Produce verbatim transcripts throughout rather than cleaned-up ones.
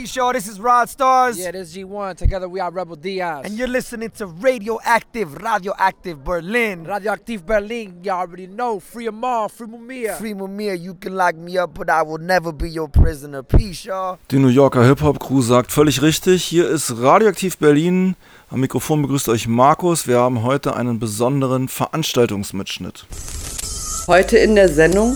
Peace, y'all. This is Rod Stars. Yeah, this is G one. Together we are Rebel Diaz. And you're listening to Radioactive, Radioactive Berlin. Radioactive Berlin, you already know. Free Amar, free Mumia. Free Mumia, you can lock me up, but I will never be your prisoner. Peace, y'all. Die New Yorker Hip-Hop-Crew sagt völlig richtig. Hier ist Radioaktiv Berlin. Am Mikrofon begrüßt euch Markus. Wir haben heute einen besonderen Veranstaltungsmitschnitt. Heute in der Sendung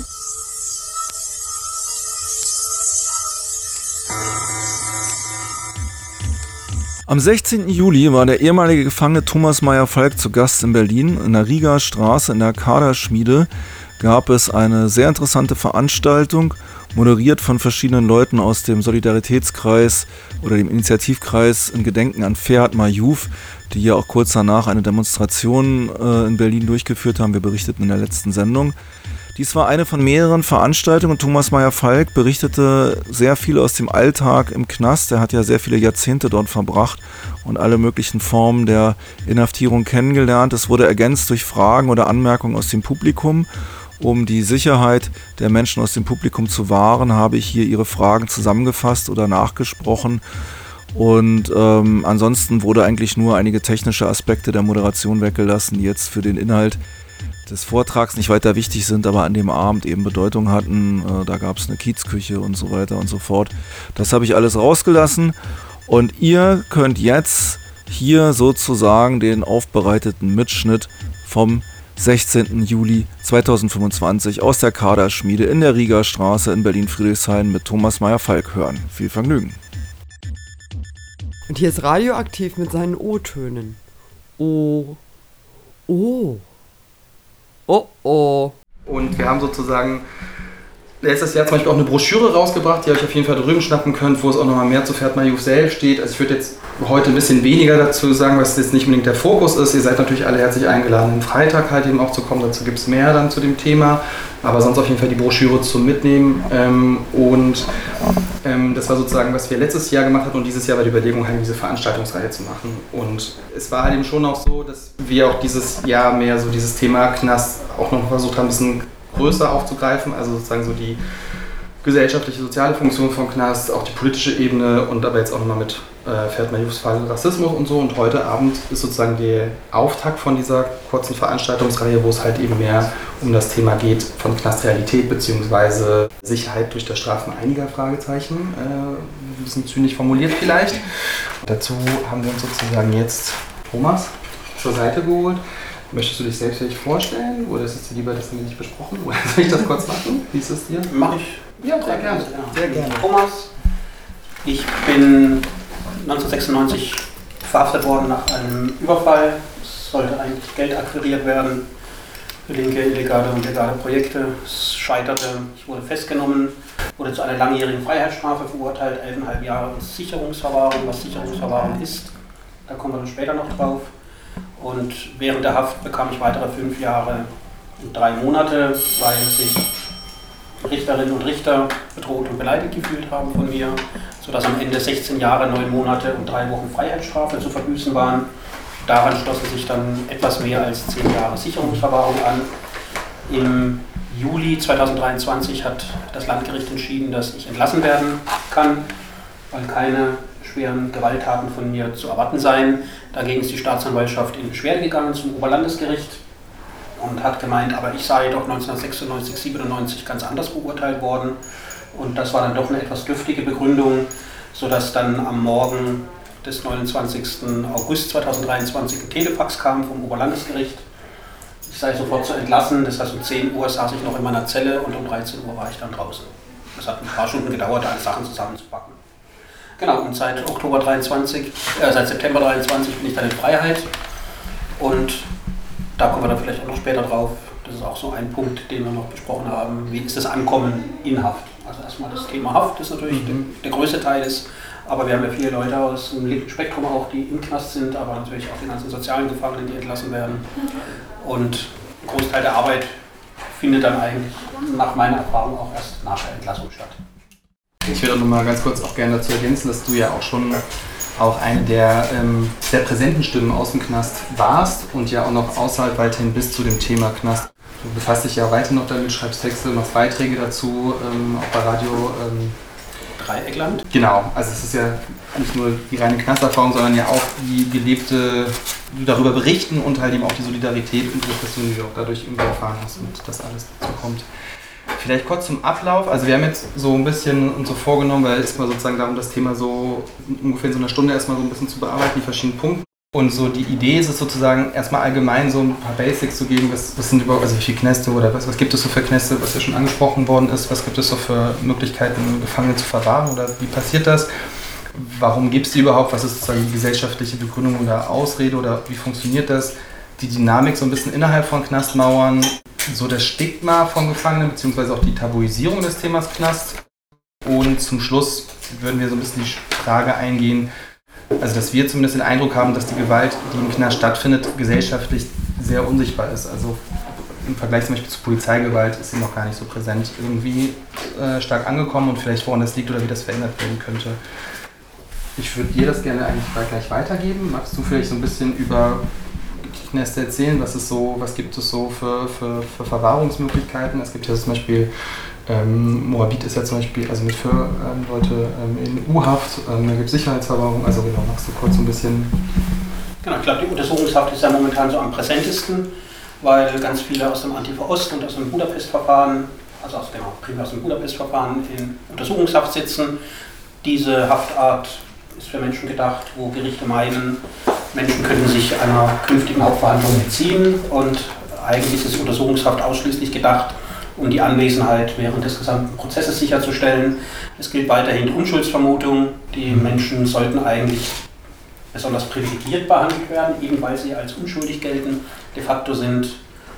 Am sechzehnten Juli war der ehemalige Gefangene Thomas Meyer-Falk zu Gast in Berlin. In der Rieger Straße in der Kaderschmiede gab es eine sehr interessante Veranstaltung, moderiert von verschiedenen Leuten aus dem Solidaritätskreis oder dem Initiativkreis in Gedenken an Ferhat Mayouf, die ja auch kurz danach eine Demonstration äh, in Berlin durchgeführt haben. Wir berichteten in der letzten Sendung. Dies war eine von mehreren Veranstaltungen. Thomas Meyer-Falk berichtete sehr viel aus dem Alltag im Knast. Er hat ja sehr viele Jahrzehnte dort verbracht und alle möglichen Formen der Inhaftierung kennengelernt. Es wurde ergänzt durch Fragen oder Anmerkungen aus dem Publikum. Um die Sicherheit der Menschen aus dem Publikum zu wahren, habe ich hier ihre Fragen zusammengefasst oder nachgesprochen. Und ähm, ansonsten wurde eigentlich nur einige technische Aspekte der Moderation weggelassen, die jetzt für den Inhalt des Vortrags nicht weiter wichtig sind, aber an dem Abend eben Bedeutung hatten. Äh, da gab es eine Kiezküche und so weiter und so fort. Das habe ich alles rausgelassen und ihr könnt jetzt hier sozusagen den aufbereiteten Mitschnitt vom sechzehnten Juli zweitausendfünfundzwanzig aus der Kaderschmiede in der Rieger Straße in Berlin-Friedrichshain mit Thomas Meyer-Falk hören. Viel Vergnügen. Und hier ist Radioaktiv mit seinen O-Tönen. Oh. Oh. Oh oh. Und wir haben sozusagen letztes Jahr zum Beispiel auch eine Broschüre rausgebracht, die ihr euch auf jeden Fall drüben schnappen könnt, wo es auch nochmal mehr zu Ferhat Mayouf selbst steht. Also ich würde jetzt heute ein bisschen weniger dazu sagen, was jetzt nicht unbedingt der Fokus ist. Ihr seid natürlich alle herzlich eingeladen, am Freitag halt eben auch zu kommen. Dazu gibt es mehr dann zu dem Thema. Aber sonst auf jeden Fall die Broschüre zum Mitnehmen. Ähm, und ähm, das war sozusagen, was wir letztes Jahr gemacht hatten und dieses Jahr war die Überlegung, halt diese Veranstaltungsreihe zu machen. Und es war halt eben schon auch so, dass wir auch dieses Jahr mehr so dieses Thema Knast auch noch versucht haben, ein bisschen größer aufzugreifen, also sozusagen so die gesellschaftliche, soziale Funktion vom Knast, auch die politische Ebene und aber jetzt auch nochmal mit äh, Ferhat Mayoufs Fall Rassismus und so. Und heute Abend ist sozusagen der Auftakt von dieser kurzen Veranstaltungsreihe, wo es halt eben mehr um das Thema geht von Knastrealität bzw. Sicherheit durch das Strafen einiger Fragezeichen, äh, ein bisschen zynisch formuliert vielleicht. Und dazu haben wir uns sozusagen jetzt Thomas zur Seite geholt. Möchtest du dich selbst vorstellen oder ist es dir lieber, dass wir nicht besprochen? Oder soll ich das kurz machen? Wie ist es dir? Mach ich. Ja, sehr gerne. Sehr gerne. Thomas, ich bin neunzehnhundertsechsundneunzig verhaftet worden nach einem Überfall. Es sollte eigentlich Geld akquiriert werden für linke, illegale und legale Projekte. Es scheiterte. Ich wurde festgenommen, wurde zu einer langjährigen Freiheitsstrafe verurteilt, elfeinhalb Jahre Sicherungsverwahrung. Was Sicherungsverwahrung ist, da kommen wir dann später noch drauf. Und während der Haft bekam ich weitere fünf Jahre und drei Monate, weil sich Richterinnen und Richter bedroht und beleidigt gefühlt haben von mir, sodass am Ende sechzehn Jahre, neun Monate und drei Wochen Freiheitsstrafe zu verbüßen waren. Daran schlossen sich dann etwas mehr als zehn Jahre Sicherungsverwahrung an. Im Juli zweitausenddreiundzwanzig hat das Landgericht entschieden, dass ich entlassen werden kann, weil keine schweren Gewalttaten von mir zu erwarten seien. Dagegen ist die Staatsanwaltschaft in Beschwerde gegangen zum Oberlandesgericht und hat gemeint, aber ich sei doch neunzehnhundertsechsundneunzig, siebenundneunzig ganz anders beurteilt worden. Und das war dann doch eine etwas dürftige Begründung, sodass dann am Morgen des neunundzwanzigsten August zweitausenddreiundzwanzig ein Telefax kam vom Oberlandesgericht. Ich sei sofort zu entlassen, das heißt um zehn Uhr saß ich noch in meiner Zelle und um dreizehn Uhr war ich dann draußen. Das hat ein paar Stunden gedauert, alle Sachen zusammenzupacken. Genau, und seit Oktober dreiundzwanzig, äh, seit September dreiundzwanzig bin ich dann in Freiheit und da kommen wir dann vielleicht auch noch später drauf. Das ist auch so ein Punkt, den wir noch besprochen haben. Wie ist das Ankommen in Haft? Also erstmal das Thema Haft ist natürlich mhm. der, der größte Teil ist, aber wir haben ja viele Leute aus dem linken Spektrum auch, die im Knast sind, aber natürlich auch die ganzen sozialen Gefangenen, die entlassen werden. Und ein Großteil der Arbeit findet dann eigentlich nach meiner Erfahrung auch erst nach der Entlassung statt. Ich würde noch mal ganz kurz auch gerne dazu ergänzen, dass du ja auch schon auch eine der ähm, sehr präsenten Stimmen aus dem Knast warst und ja auch noch außerhalb weiterhin bis zu dem Thema Knast. Du befasst dich ja weiter noch damit, schreibst Texte, machst Beiträge dazu, ähm, auch bei Radio ähm, Dreieckland. Genau, also es ist ja nicht nur die reine Knasterfahrung, sondern ja auch die gelebte, darüber berichten und halt eben auch die Solidarität und die Repression, die du auch dadurch irgendwie erfahren hast und das alles dazu kommt. Vielleicht kurz zum Ablauf. Also wir haben jetzt so ein bisschen uns so vorgenommen, weil es mal sozusagen darum, das Thema so ungefähr in so einer Stunde erstmal so ein bisschen zu bearbeiten, die verschiedenen Punkte. Und so die Idee ist es sozusagen erstmal allgemein so ein paar Basics zu geben, was, was sind überhaupt, also wie viele Knäste oder was, was gibt es so für Knäste, was ja schon angesprochen worden ist, was gibt es so für Möglichkeiten, Gefangene zu verwahren oder wie passiert das? Warum gibt es die überhaupt? Was ist sozusagen die gesellschaftliche Begründung oder Ausrede oder wie funktioniert das? Die Dynamik so ein bisschen innerhalb von Knastmauern, so das Stigma von Gefangenen, beziehungsweise auch die Tabuisierung des Themas Knast. Und zum Schluss würden wir so ein bisschen die Frage eingehen, also dass wir zumindest den Eindruck haben, dass die Gewalt, die im Knast stattfindet, gesellschaftlich sehr unsichtbar ist. Also im Vergleich zum Beispiel zu Polizeigewalt ist sie noch gar nicht so präsent irgendwie äh, stark angekommen und vielleicht woran das liegt oder wie das verändert werden könnte. Ich würde dir das gerne eigentlich gleich weitergeben. Magst du vielleicht so ein bisschen über die Knäste erzählen? Was ist so, was gibt es so für, für, für Verwahrungsmöglichkeiten? Es gibt ja zum Beispiel Ähm, Moabit ist ja zum Beispiel, also mit für ähm, Leute ähm, in U-Haft, ähm, da gibt es Sicherheitsverwahrung, also genau, machst du kurz ein bisschen. Genau, ich glaube, die Untersuchungshaft ist ja momentan so am präsentesten, weil ganz viele aus dem Antifa-Ost und aus dem Budapest-Verfahren, also aus, genau, primär aus dem Budapest-Verfahren in Untersuchungshaft sitzen. Diese Haftart ist für Menschen gedacht, wo Gerichte meinen, Menschen könnten sich einer künftigen Hauptverhandlung entziehen und eigentlich ist Untersuchungshaft ausschließlich gedacht, um die Anwesenheit während des gesamten Prozesses sicherzustellen. Es gilt weiterhin die Unschuldsvermutung. Die Menschen sollten eigentlich besonders privilegiert behandelt werden, eben weil sie als unschuldig gelten. De facto sind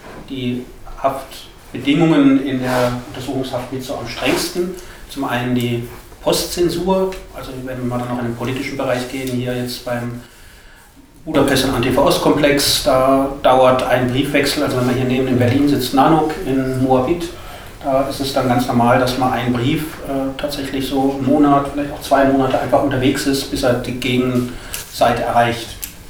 die Haftbedingungen in der Untersuchungshaft mit so am strengsten. Zum einen die Postzensur, also wenn wir dann noch in den politischen Bereich gehen, hier jetzt beim Budapest- und Antifa-Ost-Komplex, da dauert ein Briefwechsel, also wenn man hier neben in Berlin sitzt, Nanook in Moabit, da ist es dann ganz normal, dass man einen Brief äh, tatsächlich so einen Monat, vielleicht auch zwei Monate einfach unterwegs ist, bis er die Gegenseite erreicht.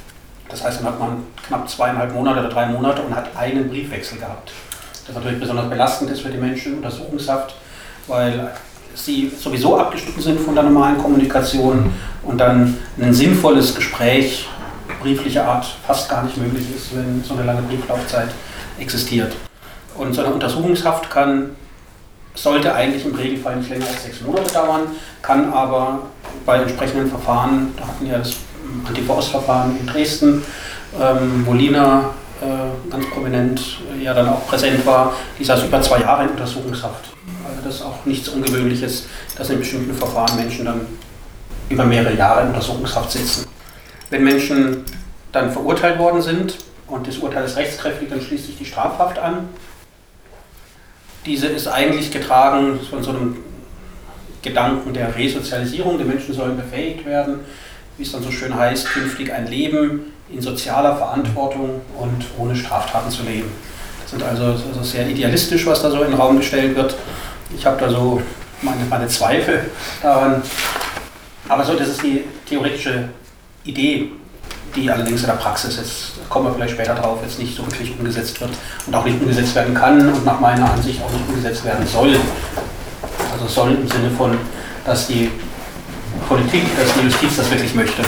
Das heißt, dann hat man knapp zweieinhalb Monate oder drei Monate und hat einen Briefwechsel gehabt. Das natürlich besonders belastend ist für die Menschen in Untersuchungshaft, weil sie sowieso abgeschnitten sind von der normalen Kommunikation und dann ein sinnvolles Gespräch brieflicher Art fast gar nicht möglich ist, wenn so eine lange Brieflaufzeit existiert. Und so eine Untersuchungshaft kann, sollte eigentlich im Regelfall nicht länger als sechs Monate dauern, kann aber bei entsprechenden Verfahren, da hatten wir das Antifa-Ost-Verfahren in Dresden, ähm, wo Lina äh, ganz prominent äh, ja dann auch präsent war, die saß über zwei Jahre in Untersuchungshaft. Also das ist auch nichts Ungewöhnliches, dass in bestimmten Verfahren Menschen dann über mehrere Jahre in Untersuchungshaft sitzen. Wenn Menschen dann verurteilt worden sind und das Urteil ist rechtskräftig, dann schließt sich die Strafhaft an. Diese ist eigentlich getragen von so einem Gedanken der Resozialisierung. Die Menschen sollen befähigt werden, wie es dann so schön heißt, künftig ein Leben in sozialer Verantwortung und ohne Straftaten zu leben. Das sind also, also sehr idealistisch, was da so in den Raum gestellt wird. Ich habe da so meine, meine Zweifel daran. Aber so, das ist die theoretische Idee, die allerdings in der Praxis, jetzt kommen wir vielleicht später drauf, jetzt nicht so wirklich umgesetzt wird und auch nicht umgesetzt werden kann und nach meiner Ansicht auch nicht umgesetzt werden soll. Also soll im Sinne von, dass die Politik, dass die Justiz das wirklich möchte.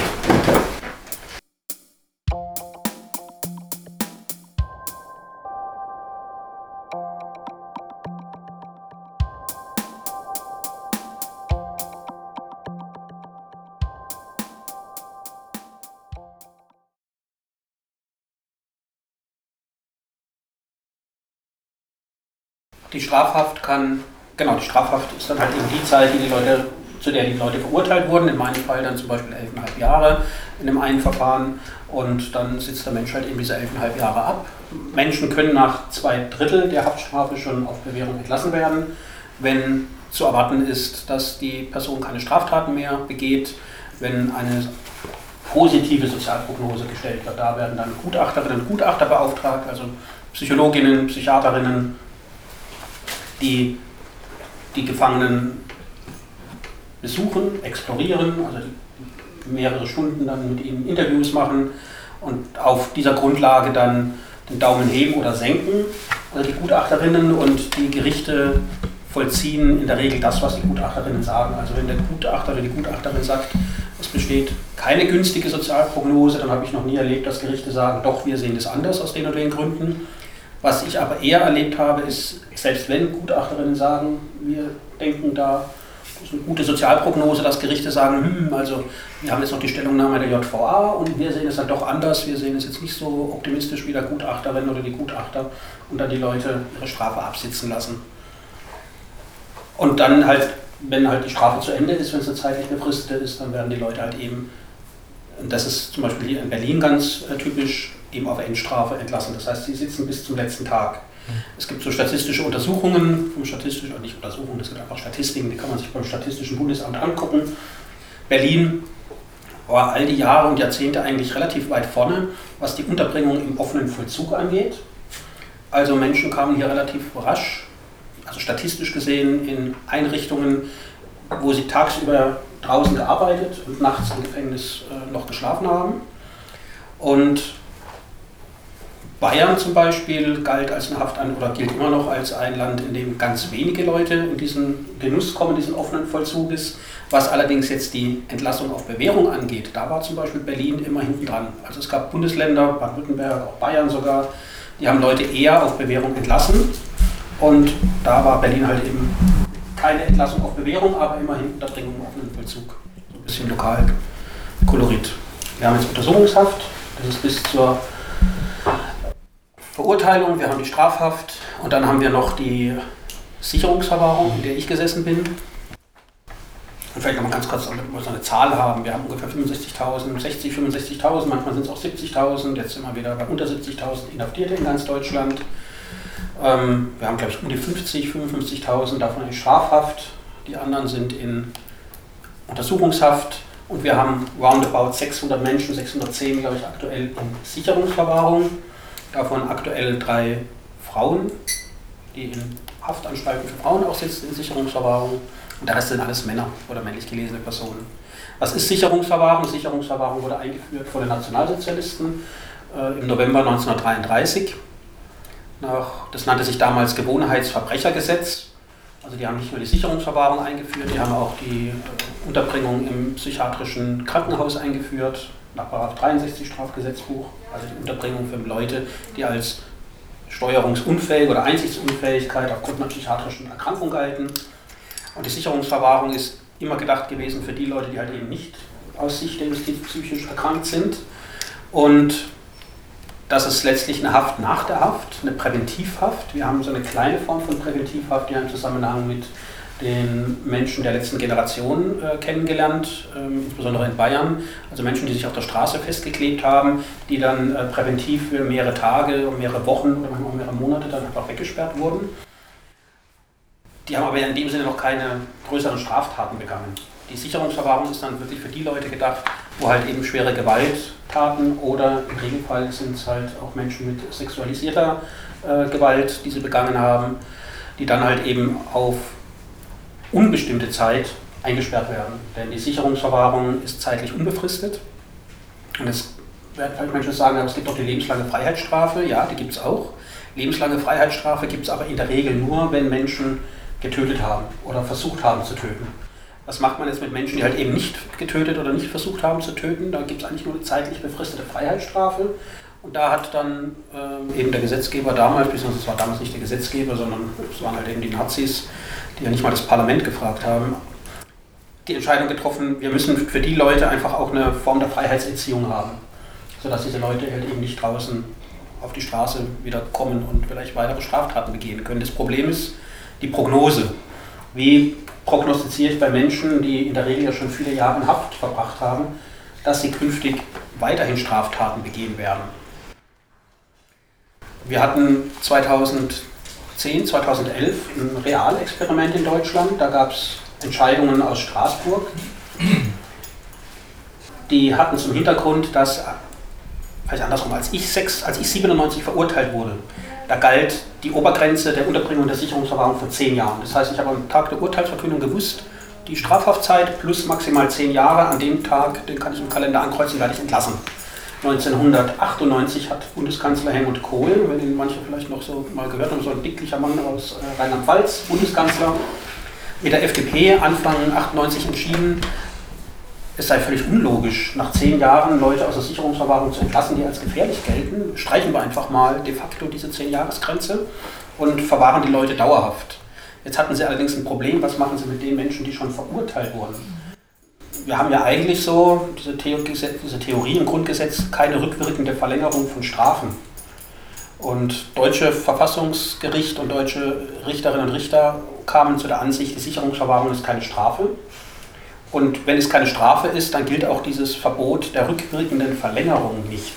Die Strafhaft kann, genau, die Strafhaft ist dann halt eben die Zeit, die die Leute, zu der die Leute verurteilt wurden, in meinem Fall dann zum Beispiel elfeinhalb Jahre in dem einen Verfahren und dann sitzt der Mensch halt eben diese elfeinhalb Jahre ab. Menschen können nach zwei Drittel der Haftstrafe schon auf Bewährung entlassen werden, wenn zu erwarten ist, dass die Person keine Straftaten mehr begeht, wenn eine positive Sozialprognose gestellt wird. Da werden dann Gutachterinnen und Gutachter beauftragt, also Psychologinnen, Psychiaterinnen, die die Gefangenen besuchen, explorieren, also mehrere Stunden dann mit ihnen Interviews machen und auf dieser Grundlage dann den Daumen heben oder senken, also die Gutachterinnen und die Gerichte vollziehen in der Regel das, was die Gutachterinnen sagen. Also wenn der Gutachter oder die Gutachterin sagt, es besteht keine günstige Sozialprognose, dann habe ich noch nie erlebt, dass Gerichte sagen, doch, wir sehen das anders aus den oder den Gründen. Was ich aber eher erlebt habe, ist, selbst wenn Gutachterinnen sagen, wir denken da, das ist eine gute Sozialprognose, dass Gerichte sagen, hm, also wir haben jetzt noch die Stellungnahme der J V A und wir sehen es dann doch anders, wir sehen es jetzt nicht so optimistisch wie der Gutachterin oder die Gutachter und dann die Leute ihre Strafe absitzen lassen. Und dann halt, wenn halt die Strafe zu Ende ist, wenn es eine zeitlich befristete ist, dann werden die Leute halt eben, und das ist zum Beispiel hier in Berlin ganz äh, typisch, eben auf Endstrafe entlassen. Das heißt, sie sitzen bis zum letzten Tag. Mhm. Es gibt so statistische Untersuchungen, vom statistischen, nicht Untersuchungen, das sind einfach Statistiken, die kann man sich beim Statistischen Bundesamt angucken. Berlin war all die Jahre und Jahrzehnte eigentlich relativ weit vorne, was die Unterbringung im offenen Vollzug angeht. Also Menschen kamen hier relativ rasch, also statistisch gesehen, in Einrichtungen, wo sie tagsüber draußen gearbeitet und nachts im Gefängnis äh, noch geschlafen haben. Und Bayern zum Beispiel galt als eine Haftan- oder gilt immer noch als ein Land, in dem ganz wenige Leute in diesen Genuss kommen, diesen offenen Vollzuges. Was allerdings jetzt die Entlassung auf Bewährung angeht, da war zum Beispiel Berlin immer hinten dran. Also es gab Bundesländer, Baden-Württemberg, auch Bayern sogar, die haben Leute eher auf Bewährung entlassen. Und da war Berlin halt eben keine Entlassung auf Bewährung, aber immerhin Unterbringung im offenen Vollzug. So ein bisschen lokal Kolorit. Wir haben jetzt Untersuchungshaft, das ist bis zur Verurteilung, wir haben die Strafhaft und dann haben wir noch die Sicherungsverwahrung, in der ich gesessen bin. Und vielleicht noch mal ganz kurz, damit wir so eine Zahl haben. Wir haben ungefähr fünfundsechzigtausend, sechzig, fünfundsechzigtausend, manchmal sind es auch siebzigtausend, jetzt sind wir wieder bei unter siebzigtausend Inhaftierte in ganz Deutschland. Ähm, wir haben, glaube ich, um die fünfzig, fünfundfünfzigtausend davon in Strafhaft, die anderen sind in Untersuchungshaft und wir haben roundabout sechshundert Menschen, sechshundertzehn, glaube ich, aktuell in Sicherungsverwahrung. Davon aktuell drei Frauen, die in Haftanstalten für Frauen auch sitzen, in Sicherungsverwahrung. Und der Rest sind alles Männer oder männlich gelesene Personen. Was ist Sicherungsverwahrung? Sicherungsverwahrung wurde eingeführt von den Nationalsozialisten äh, im November neunzehnhundertdreiunddreißig. Nach, das nannte sich damals Gewohnheitsverbrechergesetz. Also die haben nicht nur die Sicherungsverwahrung eingeführt, die haben auch die äh, Unterbringung im psychiatrischen Krankenhaus eingeführt. Nach Paragraph dreiundsechzig Strafgesetzbuch, also die Unterbringung für Leute, die als steuerungsunfähig oder Einsichtsunfähigkeit aufgrund einer psychiatrischen Erkrankung galten. Und die Sicherungsverwahrung ist immer gedacht gewesen für die Leute, die halt eben nicht aus Sicht der Justiz psychisch erkrankt sind. Und das ist letztlich eine Haft nach der Haft, eine Präventivhaft. Wir haben so eine kleine Form von Präventivhaft, die haben im Zusammenhang mit den Menschen der letzten Generation äh, kennengelernt, ähm, insbesondere in Bayern. Also Menschen, die sich auf der Straße festgeklebt haben, die dann äh, präventiv für mehrere Tage, mehrere Wochen oder manchmal mehrere Monate dann einfach weggesperrt wurden. Die haben aber in dem Sinne noch keine größeren Straftaten begangen. Die Sicherungsverwahrung ist dann wirklich für die Leute gedacht, wo halt eben schwere Gewalttaten oder im Regelfall sind es halt auch Menschen mit sexualisierter äh, Gewalt, die sie begangen haben, die dann halt eben auf unbestimmte Zeit eingesperrt werden. Denn die Sicherungsverwahrung ist zeitlich unbefristet. Und es werden vielleicht Menschen sagen, aber es gibt doch die lebenslange Freiheitsstrafe. Ja, die gibt es auch. Lebenslange Freiheitsstrafe gibt es aber in der Regel nur, wenn Menschen getötet haben oder versucht haben zu töten. Was macht man jetzt mit Menschen, die halt eben nicht getötet oder nicht versucht haben zu töten? Da gibt es eigentlich nur eine zeitlich befristete Freiheitsstrafe. Und da hat dann ähm, eben der Gesetzgeber damals, beziehungsweise es war damals nicht der Gesetzgeber, sondern es waren halt eben die Nazis, die ja nicht mal das Parlament gefragt haben, die Entscheidung getroffen, wir müssen für die Leute einfach auch eine Form der Freiheitserziehung haben, sodass diese Leute halt eben nicht draußen auf die Straße wieder kommen und vielleicht weitere Straftaten begehen können. Das Problem ist die Prognose. Wie prognostiziere ich bei Menschen, die in der Regel ja schon viele Jahre in Haft verbracht haben, dass sie künftig weiterhin Straftaten begehen werden? Wir hatten zweitausendzehn, zweitausendelf ein Realexperiment in Deutschland. Da gab es Entscheidungen aus Straßburg. Die hatten zum Hintergrund, dass, vielleicht andersrum, als ich, sechs, als ich siebenundneunzig verurteilt wurde, da galt die Obergrenze der Unterbringung der Sicherungsverwahrung von zehn Jahren. Das heißt, ich habe am Tag der Urteilsverkündung gewusst, die Strafhaftzeit plus maximal zehn Jahre, an dem Tag, den kann ich im Kalender ankreuzen, werde ich entlassen. neunzehnhundertachtundneunzig hat Bundeskanzler Helmut Kohl, wenn ihn manche vielleicht noch so mal gehört haben, so ein dicklicher Mann aus äh, Rheinland-Pfalz, Bundeskanzler, mit der F D P Anfang achtundneunzig entschieden, es sei völlig unlogisch, nach zehn Jahren Leute aus der Sicherungsverwahrung zu entlassen, die als gefährlich gelten. Streichen wir einfach mal de facto diese zehn-Jahres-Grenze und verwahren die Leute dauerhaft. Jetzt hatten sie allerdings ein Problem, was machen sie mit den Menschen, die schon verurteilt wurden? Wir haben ja eigentlich so, diese, The- diese Theorie im Grundgesetz, keine rückwirkende Verlängerung von Strafen. Und deutsche Verfassungsgericht und deutsche Richterinnen und Richter kamen zu der Ansicht, die Sicherungsverwahrung ist keine Strafe. Und wenn es keine Strafe ist, dann gilt auch dieses Verbot der rückwirkenden Verlängerung nicht.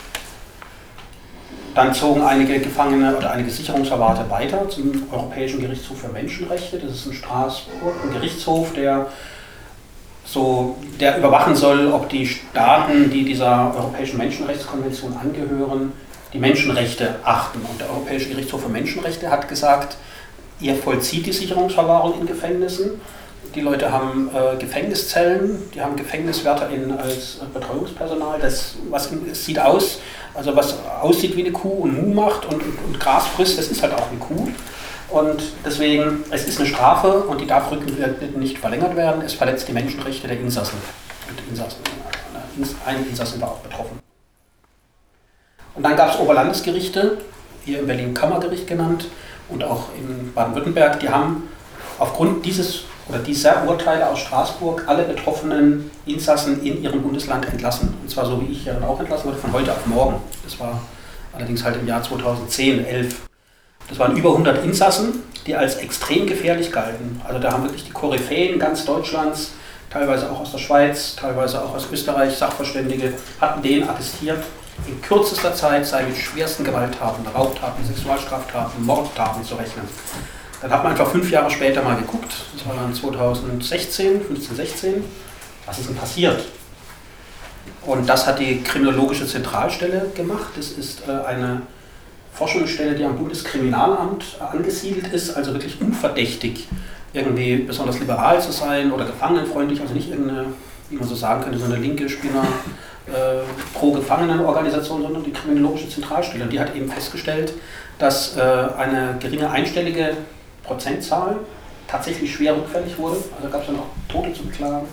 Dann zogen einige Gefangene oder einige Sicherungsverwahrte weiter zum Europäischen Gerichtshof für Menschenrechte. Das ist in Straßburg ein Gerichtshof, der, so, der überwachen soll, ob die Staaten, die dieser Europäischen Menschenrechtskonvention angehören, die Menschenrechte achten. Und der Europäische Gerichtshof für Menschenrechte hat gesagt, ihr vollzieht die Sicherungsverwahrung in Gefängnissen. Die Leute haben äh, Gefängniszellen, die haben GefängniswärterInnen als äh, Betreuungspersonal. Das was es sieht aus, also was aussieht wie eine Kuh und Mu macht und, und, und Gras frisst, das ist halt auch eine Kuh. Und deswegen, es ist eine Strafe und die darf rückwirkend nicht verlängert werden. Es verletzt die Menschenrechte der Insassen. Und Insassen ein Insassen war auch betroffen. Und dann gab es Oberlandesgerichte, hier in Berlin Kammergericht genannt und auch in Baden-Württemberg, die haben aufgrund dieses oder dieser Urteile aus Straßburg alle betroffenen Insassen in ihrem Bundesland entlassen. Und zwar so wie ich ja dann auch entlassen wurde, von heute auf morgen. Das war allerdings halt im Jahr zweitausendzehn, elf. Das waren über hundert Insassen, die als extrem gefährlich galten. Also da haben wirklich die Koryphäen ganz Deutschlands, teilweise auch aus der Schweiz, teilweise auch aus Österreich, Sachverständige, hatten denen attestiert, in kürzester Zeit sei mit schwersten Gewalttaten, Raubtaten, Sexualstraftaten, Mordtaten zu rechnen. Dann hat man einfach fünf Jahre später mal geguckt, das war dann zweitausendsechzehn, fünfzehn, sechzehn, was ist denn passiert? Und das hat die Kriminologische Zentralstelle gemacht. Das ist äh, eine Forschungsstelle, die am Bundeskriminalamt äh, angesiedelt ist, also wirklich unverdächtig, irgendwie besonders liberal zu sein oder gefangenenfreundlich, also nicht irgendeine, wie man so sagen könnte, so eine linke Spinner äh, Pro-Gefangenen-Organisation, sondern die Kriminologische Zentralstelle. Und die hat eben festgestellt, dass äh, eine geringe einstellige Prozentzahl tatsächlich schwer rückfällig wurde, also gab es dann auch Tote zu beklagen.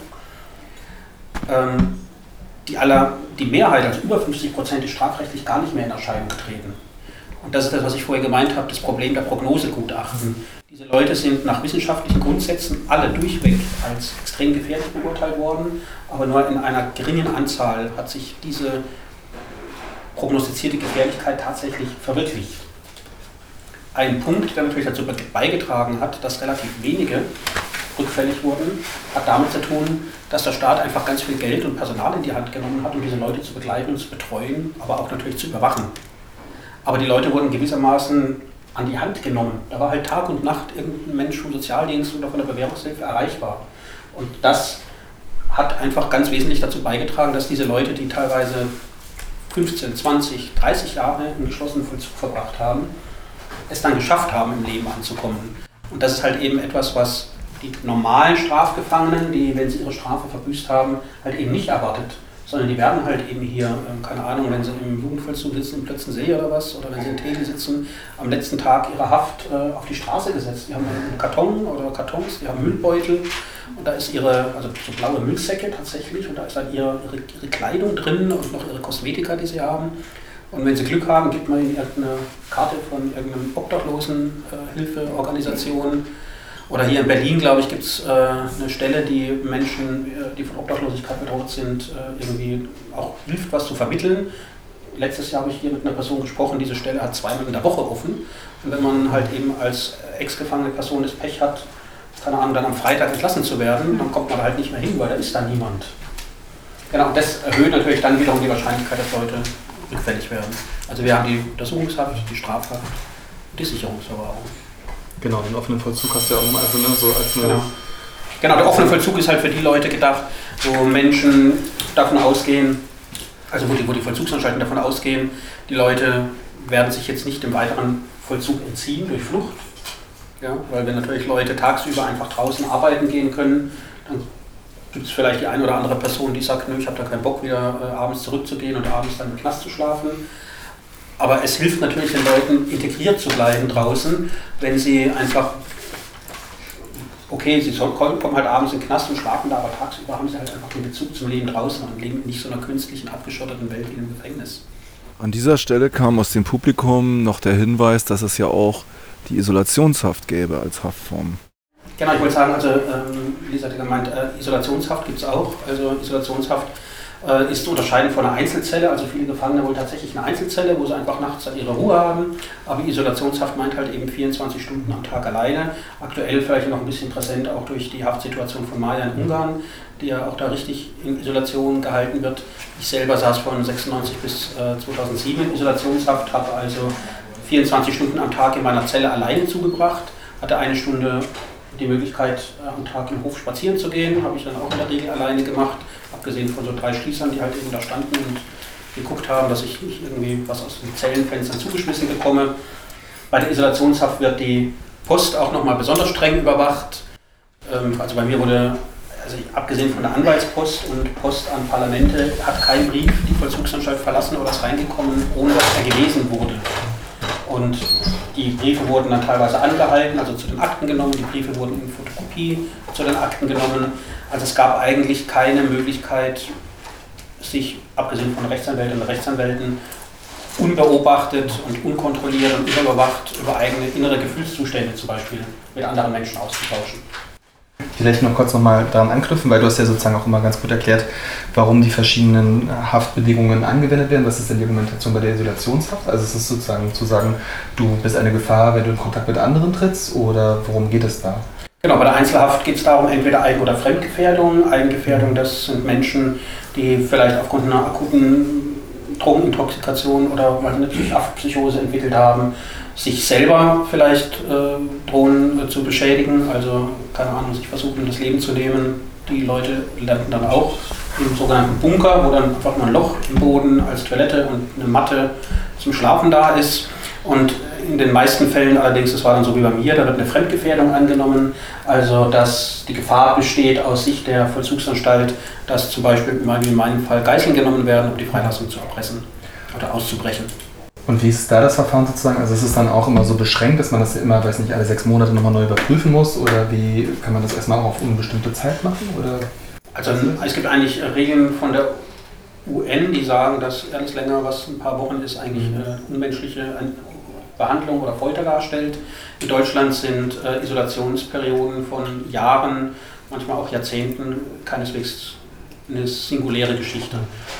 Ähm, die, aller, die Mehrheit, also über fünfzig Prozent, ist strafrechtlich gar nicht mehr in Erscheinung getreten. Und das ist das, was ich vorher gemeint habe, das Problem der Prognosegutachten. Diese Leute sind nach wissenschaftlichen Grundsätzen alle durchweg als extrem gefährlich beurteilt worden, aber nur in einer geringen Anzahl hat sich diese prognostizierte Gefährlichkeit tatsächlich verwirklicht. Ein Punkt, der natürlich dazu beigetragen hat, dass relativ wenige rückfällig wurden, hat damit zu tun, dass der Staat einfach ganz viel Geld und Personal in die Hand genommen hat, um diese Leute zu begleiten und zu betreuen, aber auch natürlich zu überwachen. Aber die Leute wurden gewissermaßen an die Hand genommen. Da war halt Tag und Nacht irgendein Mensch vom Sozialdienst oder von der Bewährungshilfe erreichbar. Und das hat einfach ganz wesentlich dazu beigetragen, dass diese Leute, die teilweise fünfzehn, zwanzig, dreißig Jahre im geschlossenen Vollzug verbracht haben, es dann geschafft haben, im Leben anzukommen. Und das ist halt eben etwas, was die normalen Strafgefangenen, die, wenn sie ihre Strafe verbüßt haben, halt eben nicht erwartet. Sondern die werden halt eben hier, keine Ahnung, wenn sie im Jugendvollzug sitzen in Plötzensee oder was, oder wenn sie in Tegel sitzen, am letzten Tag ihrer Haft äh, auf die Straße gesetzt. Die haben einen Karton oder Kartons, die haben Müllbeutel und da ist ihre, also so blaue Müllsäcke tatsächlich, und da ist dann ihre, ihre, ihre Kleidung drin und noch ihre Kosmetika, die sie haben. Und wenn sie Glück haben, gibt man ihnen irgendeine Karte von irgendeinem Obdachlosenhilfeorganisation. Oder hier in Berlin, glaube ich, gibt es äh, eine Stelle, die Menschen, äh, die von Obdachlosigkeit bedroht sind, äh, irgendwie auch hilft, was zu vermitteln. Letztes Jahr habe ich hier mit einer Person gesprochen, diese Stelle hat zweimal in der Woche offen. Und wenn man halt eben als ex-gefangene Person das Pech hat, keine Ahnung, dann am Freitag entlassen zu werden, dann kommt man da halt nicht mehr hin, weil da ist da niemand. Genau, und das erhöht natürlich dann wiederum die Wahrscheinlichkeit, dass Leute rückfällig werden. Also wir haben die Untersuchungshaft, die Strafhaft und die Sicherungsverwahrung. Genau, den offenen Vollzug hast du ja auch immer, also ne, so als eine... Genau. Genau, der offene Vollzug ist halt für die Leute gedacht, wo Menschen davon ausgehen, also wo die, wo die Vollzugsanstalten davon ausgehen, die Leute werden sich jetzt nicht dem weiteren Vollzug entziehen durch Flucht. Ja, weil wenn natürlich Leute tagsüber einfach draußen arbeiten gehen können, dann gibt es vielleicht die eine oder andere Person, die sagt, nö, ich habe da keinen Bock, wieder äh, abends zurückzugehen und abends dann im Knast zu schlafen. Aber es hilft natürlich den Leuten, integriert zu bleiben draußen, wenn sie einfach, okay, sie soll, kommen halt abends in den Knast und schlafen da, aber tagsüber haben sie halt einfach den Bezug zum Leben draußen und leben nicht so einer künstlichen, abgeschotteten Welt wie im Gefängnis. An dieser Stelle kam aus dem Publikum noch der Hinweis, dass es ja auch die Isolationshaft gäbe als Haftform. Genau, ich wollte sagen, also ähm, Lisa hat ja gemeint, äh, Isolationshaft gibt es auch. Also Isolationshaft äh, ist zu unterscheiden von einer Einzelzelle. Also viele Gefangene wollen tatsächlich eine Einzelzelle, wo sie einfach nachts halt ihre Ruhe haben. Aber Isolationshaft meint halt eben vierundzwanzig Stunden am Tag alleine. Aktuell vielleicht noch ein bisschen präsent auch durch die Haftsituation von Maja in Ungarn, die ja auch da richtig in Isolation gehalten wird. Ich selber saß von sechsundneunzig bis äh, zweitausendsieben in Isolationshaft, habe also vierundzwanzig Stunden am Tag in meiner Zelle alleine zugebracht, hatte eine Stunde die Möglichkeit, am Tag im Hof spazieren zu gehen, habe ich dann auch in der Regel alleine gemacht, abgesehen von so drei Schließern, die halt eben da standen und geguckt haben, dass ich nicht irgendwie was aus den Zellenfenstern zugeschmissen bekomme. Bei der Isolationshaft wird die Post auch nochmal besonders streng überwacht. Also bei mir wurde, also abgesehen von der Anwaltspost und Post an Parlamente, hat kein Brief die Vollzugsanstalt verlassen oder ist reingekommen, ohne dass er gelesen wurde. Und die Briefe wurden dann teilweise angehalten, also zu den Akten genommen, die Briefe wurden in Fotokopie zu den Akten genommen. Also es gab eigentlich keine Möglichkeit, sich, abgesehen von Rechtsanwältinnen und Rechtsanwälten, unbeobachtet und unkontrolliert und überwacht über eigene innere Gefühlszustände zum Beispiel mit anderen Menschen auszutauschen. Vielleicht noch kurz nochmal daran anknüpfen, weil du hast ja sozusagen auch immer ganz gut erklärt, warum die verschiedenen Haftbedingungen angewendet werden. Was ist denn die Argumentation bei der Isolationshaft? Also ist es sozusagen zu sagen, du bist eine Gefahr, wenn du in Kontakt mit anderen trittst, oder worum geht es da? Genau, bei der Einzelhaft geht es darum, entweder Eigen- oder Fremdgefährdung. Eigengefährdung, das sind Menschen, die vielleicht aufgrund einer akuten Drogenintoxikation oder weil sie eine Psychose entwickelt haben, sich selber vielleicht äh, drohen äh, zu beschädigen, also keine Ahnung, sich versuchen das Leben zu nehmen. Die Leute landen dann auch im sogenannten Bunker, wo dann einfach nur ein Loch im Boden als Toilette und eine Matte zum Schlafen da ist. Und in den meisten Fällen allerdings, das war dann so wie bei mir, da wird eine Fremdgefährdung angenommen, also dass die Gefahr besteht aus Sicht der Vollzugsanstalt, dass zum Beispiel wie in meinem Fall Geiseln genommen werden, um die Freilassung zu erpressen oder auszubrechen. Und wie ist da das Verfahren sozusagen? Also ist es dann auch immer so beschränkt, dass man das immer, weiß nicht, alle sechs Monate nochmal neu überprüfen muss? Oder wie kann man das erstmal auch auf unbestimmte Zeit machen? Oder? Also es gibt eigentlich Regeln von der U N, die sagen, dass alles länger, was ein paar Wochen ist, eigentlich eine unmenschliche Behandlung oder Folter darstellt. In Deutschland sind äh, Isolationsperioden von Jahren, manchmal auch Jahrzehnten, keineswegs eine singuläre Geschichte.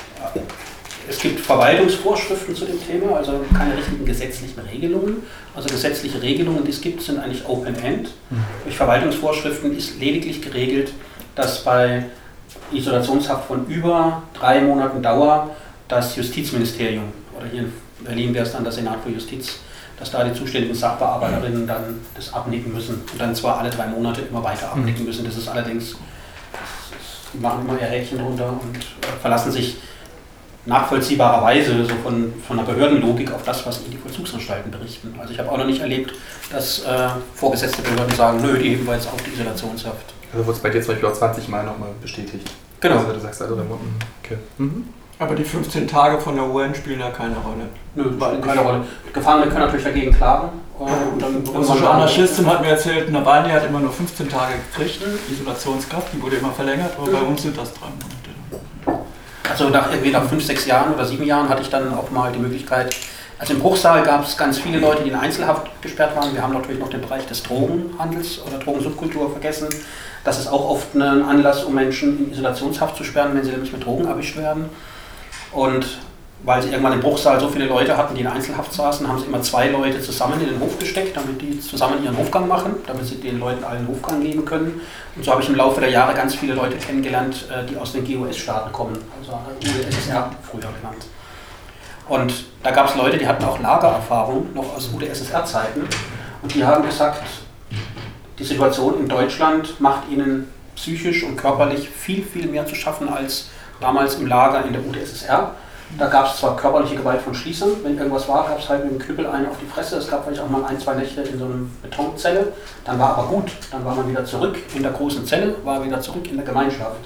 Es gibt Verwaltungsvorschriften zu dem Thema, also keine richtigen gesetzlichen Regelungen. Also gesetzliche Regelungen, die es gibt, sind eigentlich Open-End. Mhm. Durch Verwaltungsvorschriften ist lediglich geregelt, dass bei Isolationshaft von über drei Monaten Dauer das Justizministerium, oder hier in Berlin wäre es dann der Senat für Justiz, dass da die zuständigen Sachbearbeiterinnen dann das abnicken müssen und dann zwar alle drei Monate immer weiter abnicken müssen. Das ist allerdings, die machen immer ihr Rädchen drunter und äh, verlassen sich nachvollziehbarerweise so von, von der Behördenlogik auf das, was die Vollzugsanstalten berichten. Also ich habe auch noch nicht erlebt, dass äh, vorgesetzte Behörden sagen, nö, die heben wir jetzt auf die Isolationshaft. Also wurde es bei dir zum Beispiel auch zwanzig Mal nochmal bestätigt? Genau. Also du sagst, also okay. Mhm. Aber die fünfzehn Tage von der U N spielen ja keine Rolle. Nö, spielen keine Rolle. Gefangene können natürlich dagegen klagen. Und dann unsere Anarchistin hat mir erzählt, Nawalny hat immer nur fünfzehn Tage gekriegt, Isolationskraft, die wurde immer verlängert, aber bei uns sind das drei Monate. Also nach, irgendwie nach fünf, sechs Jahren oder sieben Jahren hatte ich dann auch mal die Möglichkeit, also im Bruchsal gab es ganz viele Leute, die in Einzelhaft gesperrt waren. Wir haben natürlich noch den Bereich des Drogenhandels oder Drogensubkultur vergessen. Das ist auch oft ein Anlass, um Menschen in Isolationshaft zu sperren, wenn sie nämlich mit Drogen erwischt werden. Und weil sie irgendwann im Bruchsal so viele Leute hatten, die in Einzelhaft saßen, haben sie immer zwei Leute zusammen in den Hof gesteckt, damit die zusammen ihren Hofgang machen, damit sie den Leuten allen Hofgang geben können. Und so habe ich im Laufe der Jahre ganz viele Leute kennengelernt, die aus den G U S-Staaten kommen, also U D S S R früher genannt. Und da gab es Leute, die hatten auch Lagererfahrung, noch aus U D S S R-Zeiten. Und die haben gesagt, die Situation in Deutschland macht ihnen psychisch und körperlich viel, viel mehr zu schaffen als damals im Lager in der U D S S R. Da gab es zwar körperliche Gewalt von Schließern, wenn irgendwas war, gab es halt mit dem Knüppel einen auf die Fresse. Es gab vielleicht auch mal ein, zwei Nächte in so einer Betonzelle. Dann war aber gut, dann war man wieder zurück in der großen Zelle, war wieder zurück in der Gemeinschaft.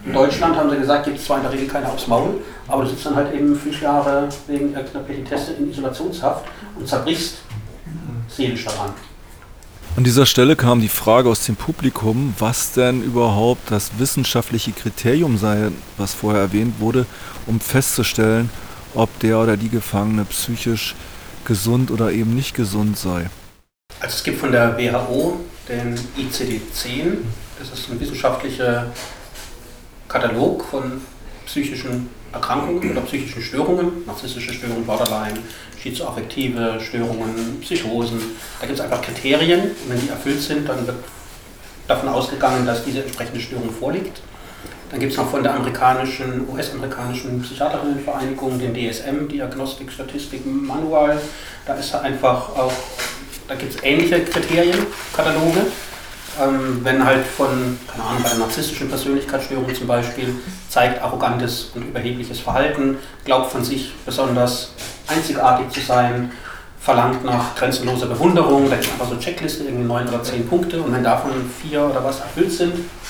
In Deutschland haben sie gesagt, gibt es zwar in der Regel keiner aufs Maul, aber du sitzt dann halt eben fünf Jahre wegen irgendeiner Petitesse in Isolationshaft und zerbrichst seelisch daran. An dieser Stelle kam die Frage aus dem Publikum, was denn überhaupt das wissenschaftliche Kriterium sei, was vorher erwähnt wurde, um festzustellen, ob der oder die Gefangene psychisch gesund oder eben nicht gesund sei. Also es gibt von der W H O den I C D zehn, das ist ein wissenschaftlicher Katalog von psychischen Erkrankungen oder psychischen Störungen, narzisstische Störungen, Borderline, schizoaffektive Störungen, Psychosen. Da gibt es einfach Kriterien und wenn die erfüllt sind, dann wird davon ausgegangen, dass diese entsprechende Störung vorliegt. Dann gibt es noch von der amerikanischen, U S-amerikanischen Psychiaterinnenvereinigung den D S M, Diagnostik Statistik Manual. Da ist einfach auch, da gibt es ähnliche Kriterienkataloge. Ähm, wenn halt von, keine Ahnung, bei einer narzisstischen Persönlichkeitsstörung zum Beispiel, zeigt arrogantes und überhebliches Verhalten, glaubt von sich besonders einzigartig zu sein, verlangt nach grenzenloser Bewunderung, da gibt es einfach so eine Checkliste, irgendwie neun oder zehn Punkte und wenn davon vier oder was erfüllt sind,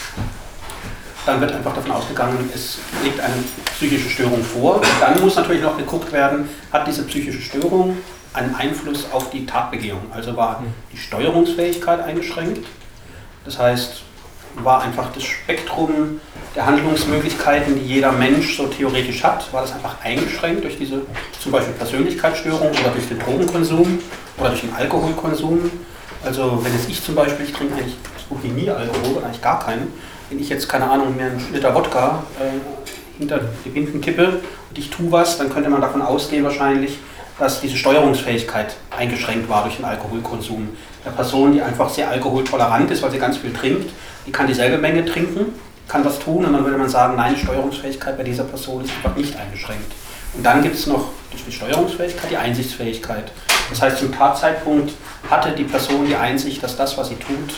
dann wird einfach davon ausgegangen, es liegt eine psychische Störung vor. Und dann muss natürlich noch geguckt werden, hat diese psychische Störung einen Einfluss auf die Tatbegehung, also war die Steuerungsfähigkeit eingeschränkt. Das heißt, war einfach das Spektrum der Handlungsmöglichkeiten, die jeder Mensch so theoretisch hat, war das einfach eingeschränkt durch diese zum Beispiel Persönlichkeitsstörung oder durch den Drogenkonsum oder durch den Alkoholkonsum. Also wenn jetzt ich zum Beispiel, ich trinke eigentlich so gut wie nie Alkohol, eigentlich gar keinen, wenn ich jetzt, keine Ahnung, mir einen Liter Wodka äh, hinter die Binden kippe und ich tue was, dann könnte man davon ausgehen wahrscheinlich, dass diese Steuerungsfähigkeit eingeschränkt war durch den Alkoholkonsum. Eine Person, die einfach sehr alkoholtolerant ist, weil sie ganz viel trinkt, die kann dieselbe Menge trinken, kann das tun und dann würde man sagen, nein, die Steuerungsfähigkeit bei dieser Person ist einfach nicht eingeschränkt. Und dann gibt es noch durch die Steuerungsfähigkeit die Einsichtsfähigkeit. Das heißt, zum Tatzeitpunkt hatte die Person die Einsicht, dass das, was sie tut,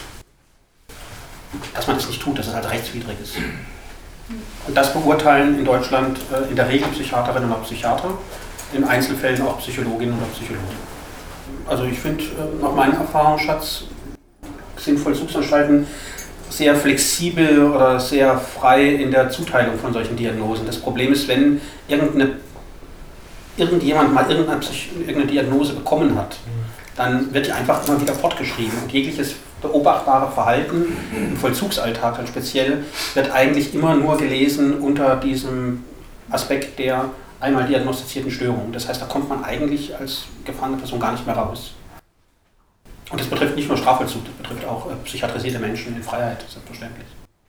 dass man das nicht tut, dass es halt rechtswidrig ist. Und das beurteilen in Deutschland äh, in der Regel Psychiaterinnen oder Psychiater, in Einzelfällen auch Psychologinnen oder Psychologen. Also ich finde äh, nach meinem Erfahrungsschatz sind Vollzugsanstalten sehr flexibel oder sehr frei in der Zuteilung von solchen Diagnosen. Das Problem ist, wenn irgendeine, irgendjemand mal irgendeine, irgendeine Diagnose bekommen hat, dann wird die einfach immer wieder fortgeschrieben. Und jegliches beobachtbare Verhalten im Vollzugsalltag dann speziell wird eigentlich immer nur gelesen unter diesem Aspekt der einmal diagnostizierten Störung. Das heißt, da kommt man eigentlich als gefangene Person gar nicht mehr raus. Und das betrifft nicht nur Strafvollzug, das betrifft auch äh, psychiatrisierte Menschen in Freiheit, selbstverständlich.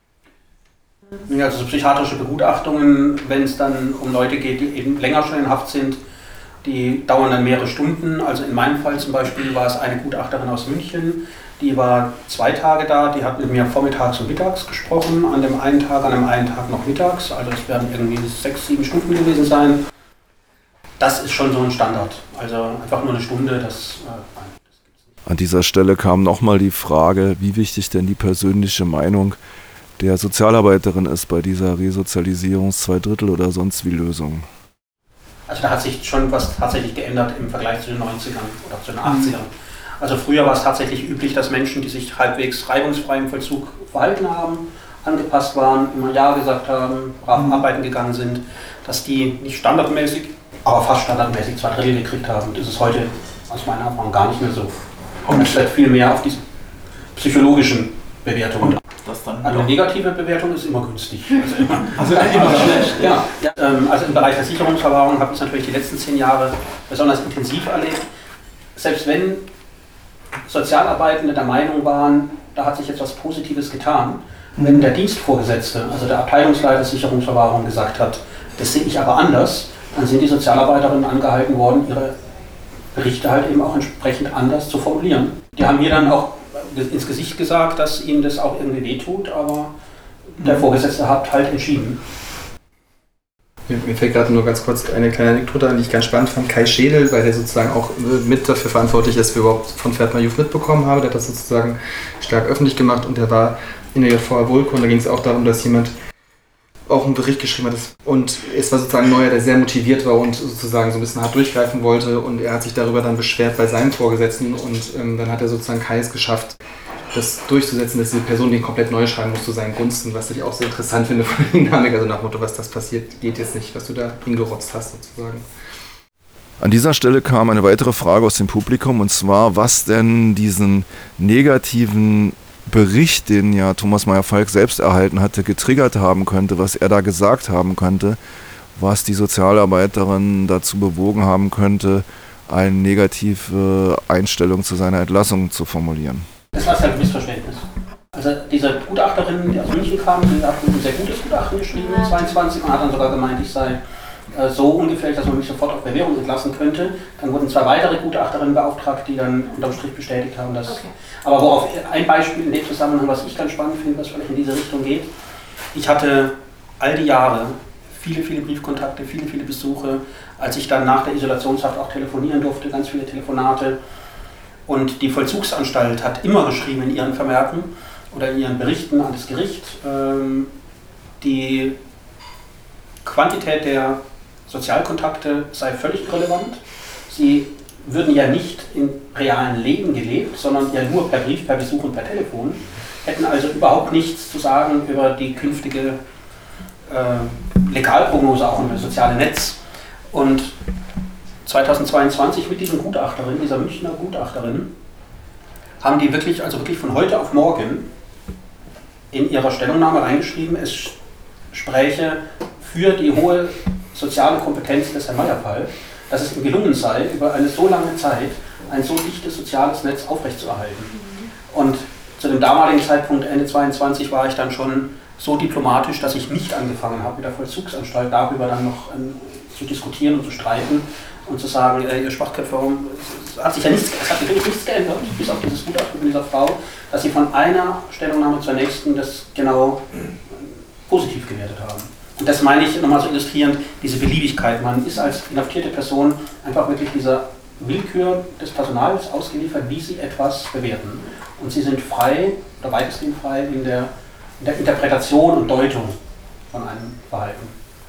Ja, also so psychiatrische Begutachtungen, wenn es dann um Leute geht, die eben länger schon in Haft sind, die dauern dann mehrere Stunden. Also in meinem Fall zum Beispiel war es eine Gutachterin aus München, die war zwei Tage da, die hat mit mir vormittags und mittags gesprochen, an dem einen Tag, an dem einen Tag noch mittags, also es werden irgendwie sechs, sieben Stunden gewesen sein. Das ist schon so ein Standard, also einfach nur eine Stunde, das, äh, nein, das gibt's nicht. An dieser Stelle kam nochmal die Frage, wie wichtig denn die persönliche Meinung der Sozialarbeiterin ist bei dieser Resozialisierungs-Zweidrittel- oder sonst wie Lösung. Also da hat sich schon was tatsächlich geändert im Vergleich zu den neunzigern oder zu den achtzigern. Also früher war es tatsächlich üblich, dass Menschen, die sich halbwegs reibungsfrei im Vollzug verhalten haben, angepasst waren, immer Ja gesagt haben, brav mhm. arbeiten gegangen sind, dass die nicht standardmäßig, aber fast standardmäßig zwei Drittel gekriegt haben. Das ist heute aus meiner Erfahrung gar nicht mehr so. Und es wird viel mehr auf diese psychologischen Bewertungen. Das dann also eine negative Bewertung ist immer günstig. Also immer, also immer schlecht. Ja, ja. Also im Bereich der Sicherungsverwahrung habe ich es natürlich die letzten zehn Jahre besonders intensiv erlebt. Selbst wenn Sozialarbeitende der Meinung waren, da hat sich jetzt was Positives getan, wenn der Dienstvorgesetzte, also der Abteilungsleiter Sicherungsverwahrung gesagt hat, das sehe ich aber anders, dann sind die Sozialarbeiterinnen angehalten worden, ihre Berichte halt eben auch entsprechend anders zu formulieren. Die haben mir dann auch ins Gesicht gesagt, dass ihnen das auch irgendwie wehtut, aber der Vorgesetzte hat halt entschieden. Mir fällt gerade nur ganz kurz eine kleine Anekdote an, die ich ganz spannend fand. Kai Schädel, weil der sozusagen auch mit dafür verantwortlich ist, dass wir überhaupt von Ferd Mayouf mitbekommen haben. Der hat das sozusagen stark öffentlich gemacht und der war in der J V A Vulko und da ging es auch darum, dass jemand auch einen Bericht geschrieben hat. Und es war sozusagen ein Neuer, der sehr motiviert war und sozusagen so ein bisschen hart durchgreifen wollte und er hat sich darüber dann beschwert bei seinem Vorgesetzten und ähm, dann hat er sozusagen Kai es geschafft, das durchzusetzen, dass diese Person den komplett neu schreiben muss zu seinen Gunsten, was ich auch sehr interessant finde von der Dynamik, also nach dem Motto, was das passiert, geht jetzt nicht, was du da hingerotzt hast sozusagen. An dieser Stelle kam eine weitere Frage aus dem Publikum, und zwar, was denn diesen negativen Bericht, den ja Thomas Meyer-Falk selbst erhalten hatte, getriggert haben könnte, was er da gesagt haben könnte, was die Sozialarbeiterin dazu bewogen haben könnte, eine negative Einstellung zu seiner Entlassung zu formulieren. Das war halt ein Missverständnis. Also diese Gutachterin, die aus München kam, die hat ein sehr gutes Gutachten geschrieben, zweiundzwanzig, und hat dann sogar gemeint, ich sei äh, so ungefährlich, dass man mich sofort auf Bewährung entlassen könnte. Dann wurden zwei weitere Gutachterinnen beauftragt, die dann unterm Strich bestätigt haben, dass... Okay. Aber worauf ein Beispiel in dem Zusammenhang, was ich ganz spannend finde, was vielleicht in diese Richtung geht. Ich hatte all die Jahre viele, viele Briefkontakte, viele, viele Besuche, als ich dann nach der Isolationshaft auch telefonieren durfte, ganz viele Telefonate. Und die Vollzugsanstalt hat immer geschrieben in ihren Vermerken oder in ihren Berichten an das Gericht, ähm, die Quantität der Sozialkontakte sei völlig irrelevant. Sie würden ja nicht im realen Leben gelebt, sondern ja nur per Brief, per Besuch und per Telefon, hätten also überhaupt nichts zu sagen über die künftige äh, Legalprognose, auch über das soziale Netz. Und zweitausendzweiundzwanzig mit diesen Gutachterin, dieser Münchner Gutachterin, haben die wirklich, also wirklich von heute auf morgen in ihrer Stellungnahme reingeschrieben, es spräche für die hohe soziale Kompetenz des Herrn Meyer-Falk, dass es ihm gelungen sei, über eine so lange Zeit ein so dichtes soziales Netz aufrechtzuerhalten. Und zu dem damaligen Zeitpunkt, Ende zweiundzwanzig, war ich dann schon so diplomatisch, dass ich nicht angefangen habe, mit der Vollzugsanstalt darüber dann noch ähm, zu diskutieren und zu streiten und zu sagen, äh, ihr Schwachköpfe, es hat sich ja nichts, es hat wirklich nichts geändert, bis auf dieses Gutachten von dieser Frau, dass sie von einer Stellungnahme zur nächsten das genau positiv gewertet haben. Und das meine ich nochmal so illustrierend, diese Beliebigkeit. Man ist als inhaftierte Person einfach wirklich dieser Willkür des Personals ausgeliefert, wie sie etwas bewerten. Und sie sind frei, oder weitestgehend frei, in der, in der Interpretation und Deutung von einem Verhalten.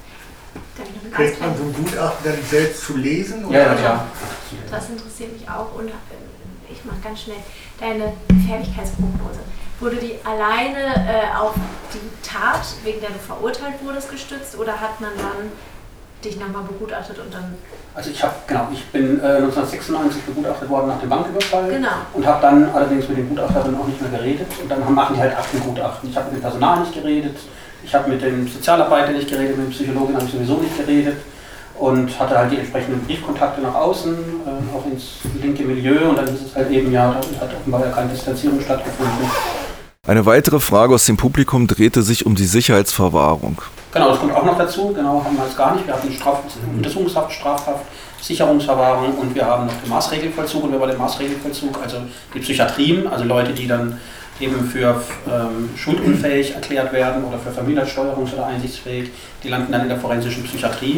Kriegt man so ein Gutachten dann selbst zu lesen? Oder? Ja, ja, ja. Das interessiert mich auch, und ich mache ganz schnell deine Gefährlichkeitsprognose. Wurde die alleine äh, auf die Tat, wegen der du verurteilt wurdest, gestützt, oder hat man dann dich nochmal begutachtet und dann... Also ich habe, genau, ich bin äh, neunzehnhundertsechsundneunzig begutachtet worden nach dem Banküberfall, genau. Und habe dann allerdings mit den Gutachterinnen auch nicht mehr geredet, und dann machen die halt Aktengutachten. Ich habe mit dem Personal nicht geredet, ich habe mit dem Sozialarbeiter nicht geredet, mit dem Psychologen habe ich sowieso nicht geredet und hatte halt die entsprechenden Briefkontakte nach außen, äh, auch ins linke Milieu, und dann ist es halt eben, ja, da hat offenbar ja keine Distanzierung stattgefunden. Eine weitere Frage aus dem Publikum drehte sich um die Sicherheitsverwahrung. Genau, das kommt auch noch dazu. Genau, haben wir jetzt gar nicht. Wir hatten Straf- Untersuchungshaft, Strafhaft, Sicherungsverwahrung, und wir haben noch den Maßregelvollzug. Und wer bei dem Maßregelvollzug, also die Psychiatrien, also Leute, die dann eben für ähm, schuldunfähig erklärt werden oder für vermindert-steuerungs- oder einsichtsfähig, die landen dann in der forensischen Psychiatrie.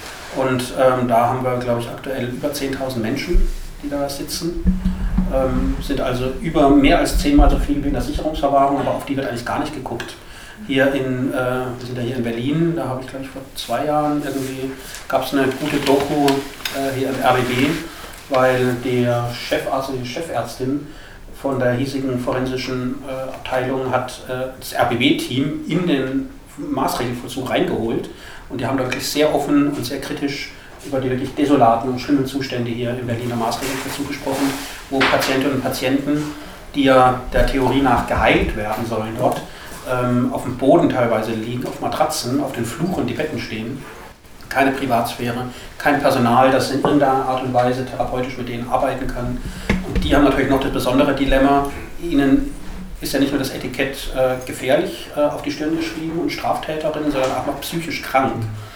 Und ähm, da haben wir, glaube ich, aktuell über zehntausend Menschen, die da sitzen. Ähm, sind also über mehr als zehnmal so viel wie in der Sicherungsverwahrung, aber auf die wird eigentlich gar nicht geguckt. Hier in, äh, wir sind ja hier in Berlin, da habe ich, glaube ich, vor zwei Jahren irgendwie, gab es eine gute Doku äh, hier im R B B, weil der Chefarzt, die Chefärztin von der hiesigen forensischen äh, Abteilung hat äh, das R B B-Team in den Maßregelvollzug reingeholt, und die haben da wirklich sehr offen und sehr kritisch über die wirklich desolaten und schlimmen Zustände hier im Berliner Maßregelvollzug gesprochen, wo Patientinnen und Patienten, die ja der Theorie nach geheilt werden sollen dort, ähm, auf dem Boden teilweise liegen, auf Matratzen, auf den Fluren, die Betten stehen. Keine Privatsphäre, kein Personal, das in irgendeiner Art und Weise therapeutisch mit denen arbeiten kann. Und die haben natürlich noch das besondere Dilemma, ihnen ist ja nicht nur das Etikett äh, gefährlich äh, auf die Stirn geschrieben und Straftäterin, sondern auch noch psychisch krank.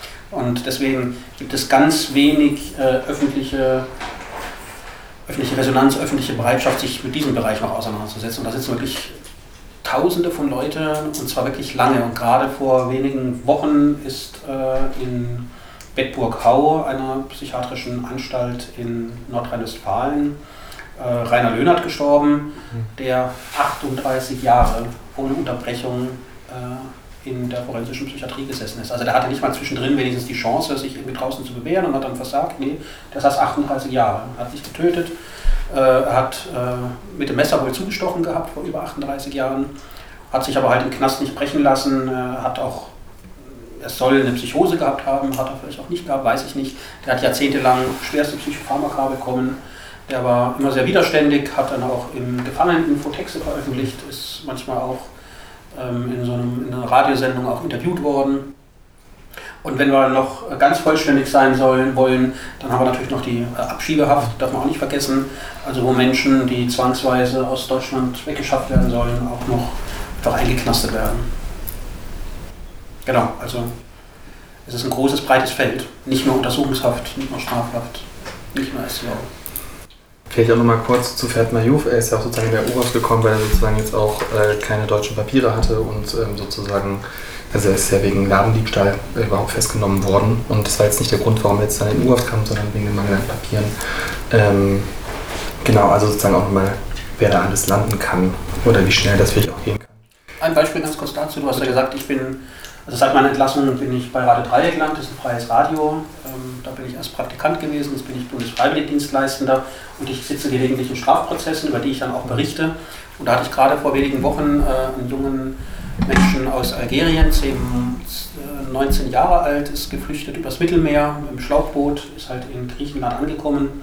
Und deswegen gibt es ganz wenig äh, öffentliche, öffentliche Resonanz, öffentliche Bereitschaft, sich mit diesem Bereich noch auseinanderzusetzen. Und da sitzen wirklich Tausende von Leuten, und zwar wirklich lange. Und gerade vor wenigen Wochen ist äh, in Bedburg-Hau, einer psychiatrischen Anstalt in Nordrhein-Westfalen, äh, Rainer Löhnert gestorben, der achtunddreißig Jahre ohne Unterbrechung äh, in der forensischen Psychiatrie gesessen ist. Also der hatte nicht mal zwischendrin wenigstens die Chance, sich irgendwie draußen zu bewähren, und hat dann versagt. Nee, der saß achtunddreißig Jahre, hat sich getötet. Äh, er hat äh, mit dem Messer wohl zugestochen gehabt vor über achtunddreißig Jahren, hat sich aber halt im Knast nicht brechen lassen, äh, hat auch, er soll eine Psychose gehabt haben, hat er vielleicht auch nicht gehabt, weiß ich nicht. Der hat jahrzehntelang schwerste Psychopharmaka bekommen, der war immer sehr widerständig, hat dann auch im Gefangenen-Infotexte veröffentlicht, ist manchmal auch ähm, in so einem, in einer Radiosendung auch interviewt worden. Und wenn wir noch ganz vollständig sein sollen, wollen, dann haben wir natürlich noch die Abschiebehaft, darf man auch nicht vergessen. Also wo Menschen, die zwangsweise aus Deutschland weggeschafft werden sollen, auch noch einfach eingeknastet werden. Genau, also es ist ein großes, breites Feld. Nicht nur Untersuchungshaft, nicht nur Strafhaft, nicht nur S C O. Vielleicht auch nochmal kurz zu Ferd Mayouf. Er ist ja auch sozusagen in der U-Haft gekommen, weil er sozusagen jetzt auch äh, keine deutschen Papiere hatte und ähm, sozusagen, also er ist ja wegen Ladendiebstahl äh, überhaupt festgenommen worden. Und das war jetzt nicht der Grund, warum er jetzt dann in die U-Haft kam, sondern wegen den mangelnden Papieren. Ähm, genau, also sozusagen auch nochmal, wer da alles landen kann oder wie schnell das vielleicht auch gehen kann. Ein Beispiel ganz kurz dazu. Du hast ja gesagt, ich bin, also seit meiner Entlassung bin ich bei Radio Dreieck gelandet, das ist ein freies Radio. Ähm, da bin ich erst Praktikant gewesen, jetzt bin ich Bundesfreiwilligdienstleistender und ich sitze gelegentlich in Strafprozessen, über die ich dann auch berichte. Und da hatte ich gerade vor wenigen Wochen äh, einen jungen Menschen aus Algerien, zehn, neunzehn Jahre alt, ist geflüchtet übers Mittelmeer im Schlauchboot, ist halt in Griechenland angekommen.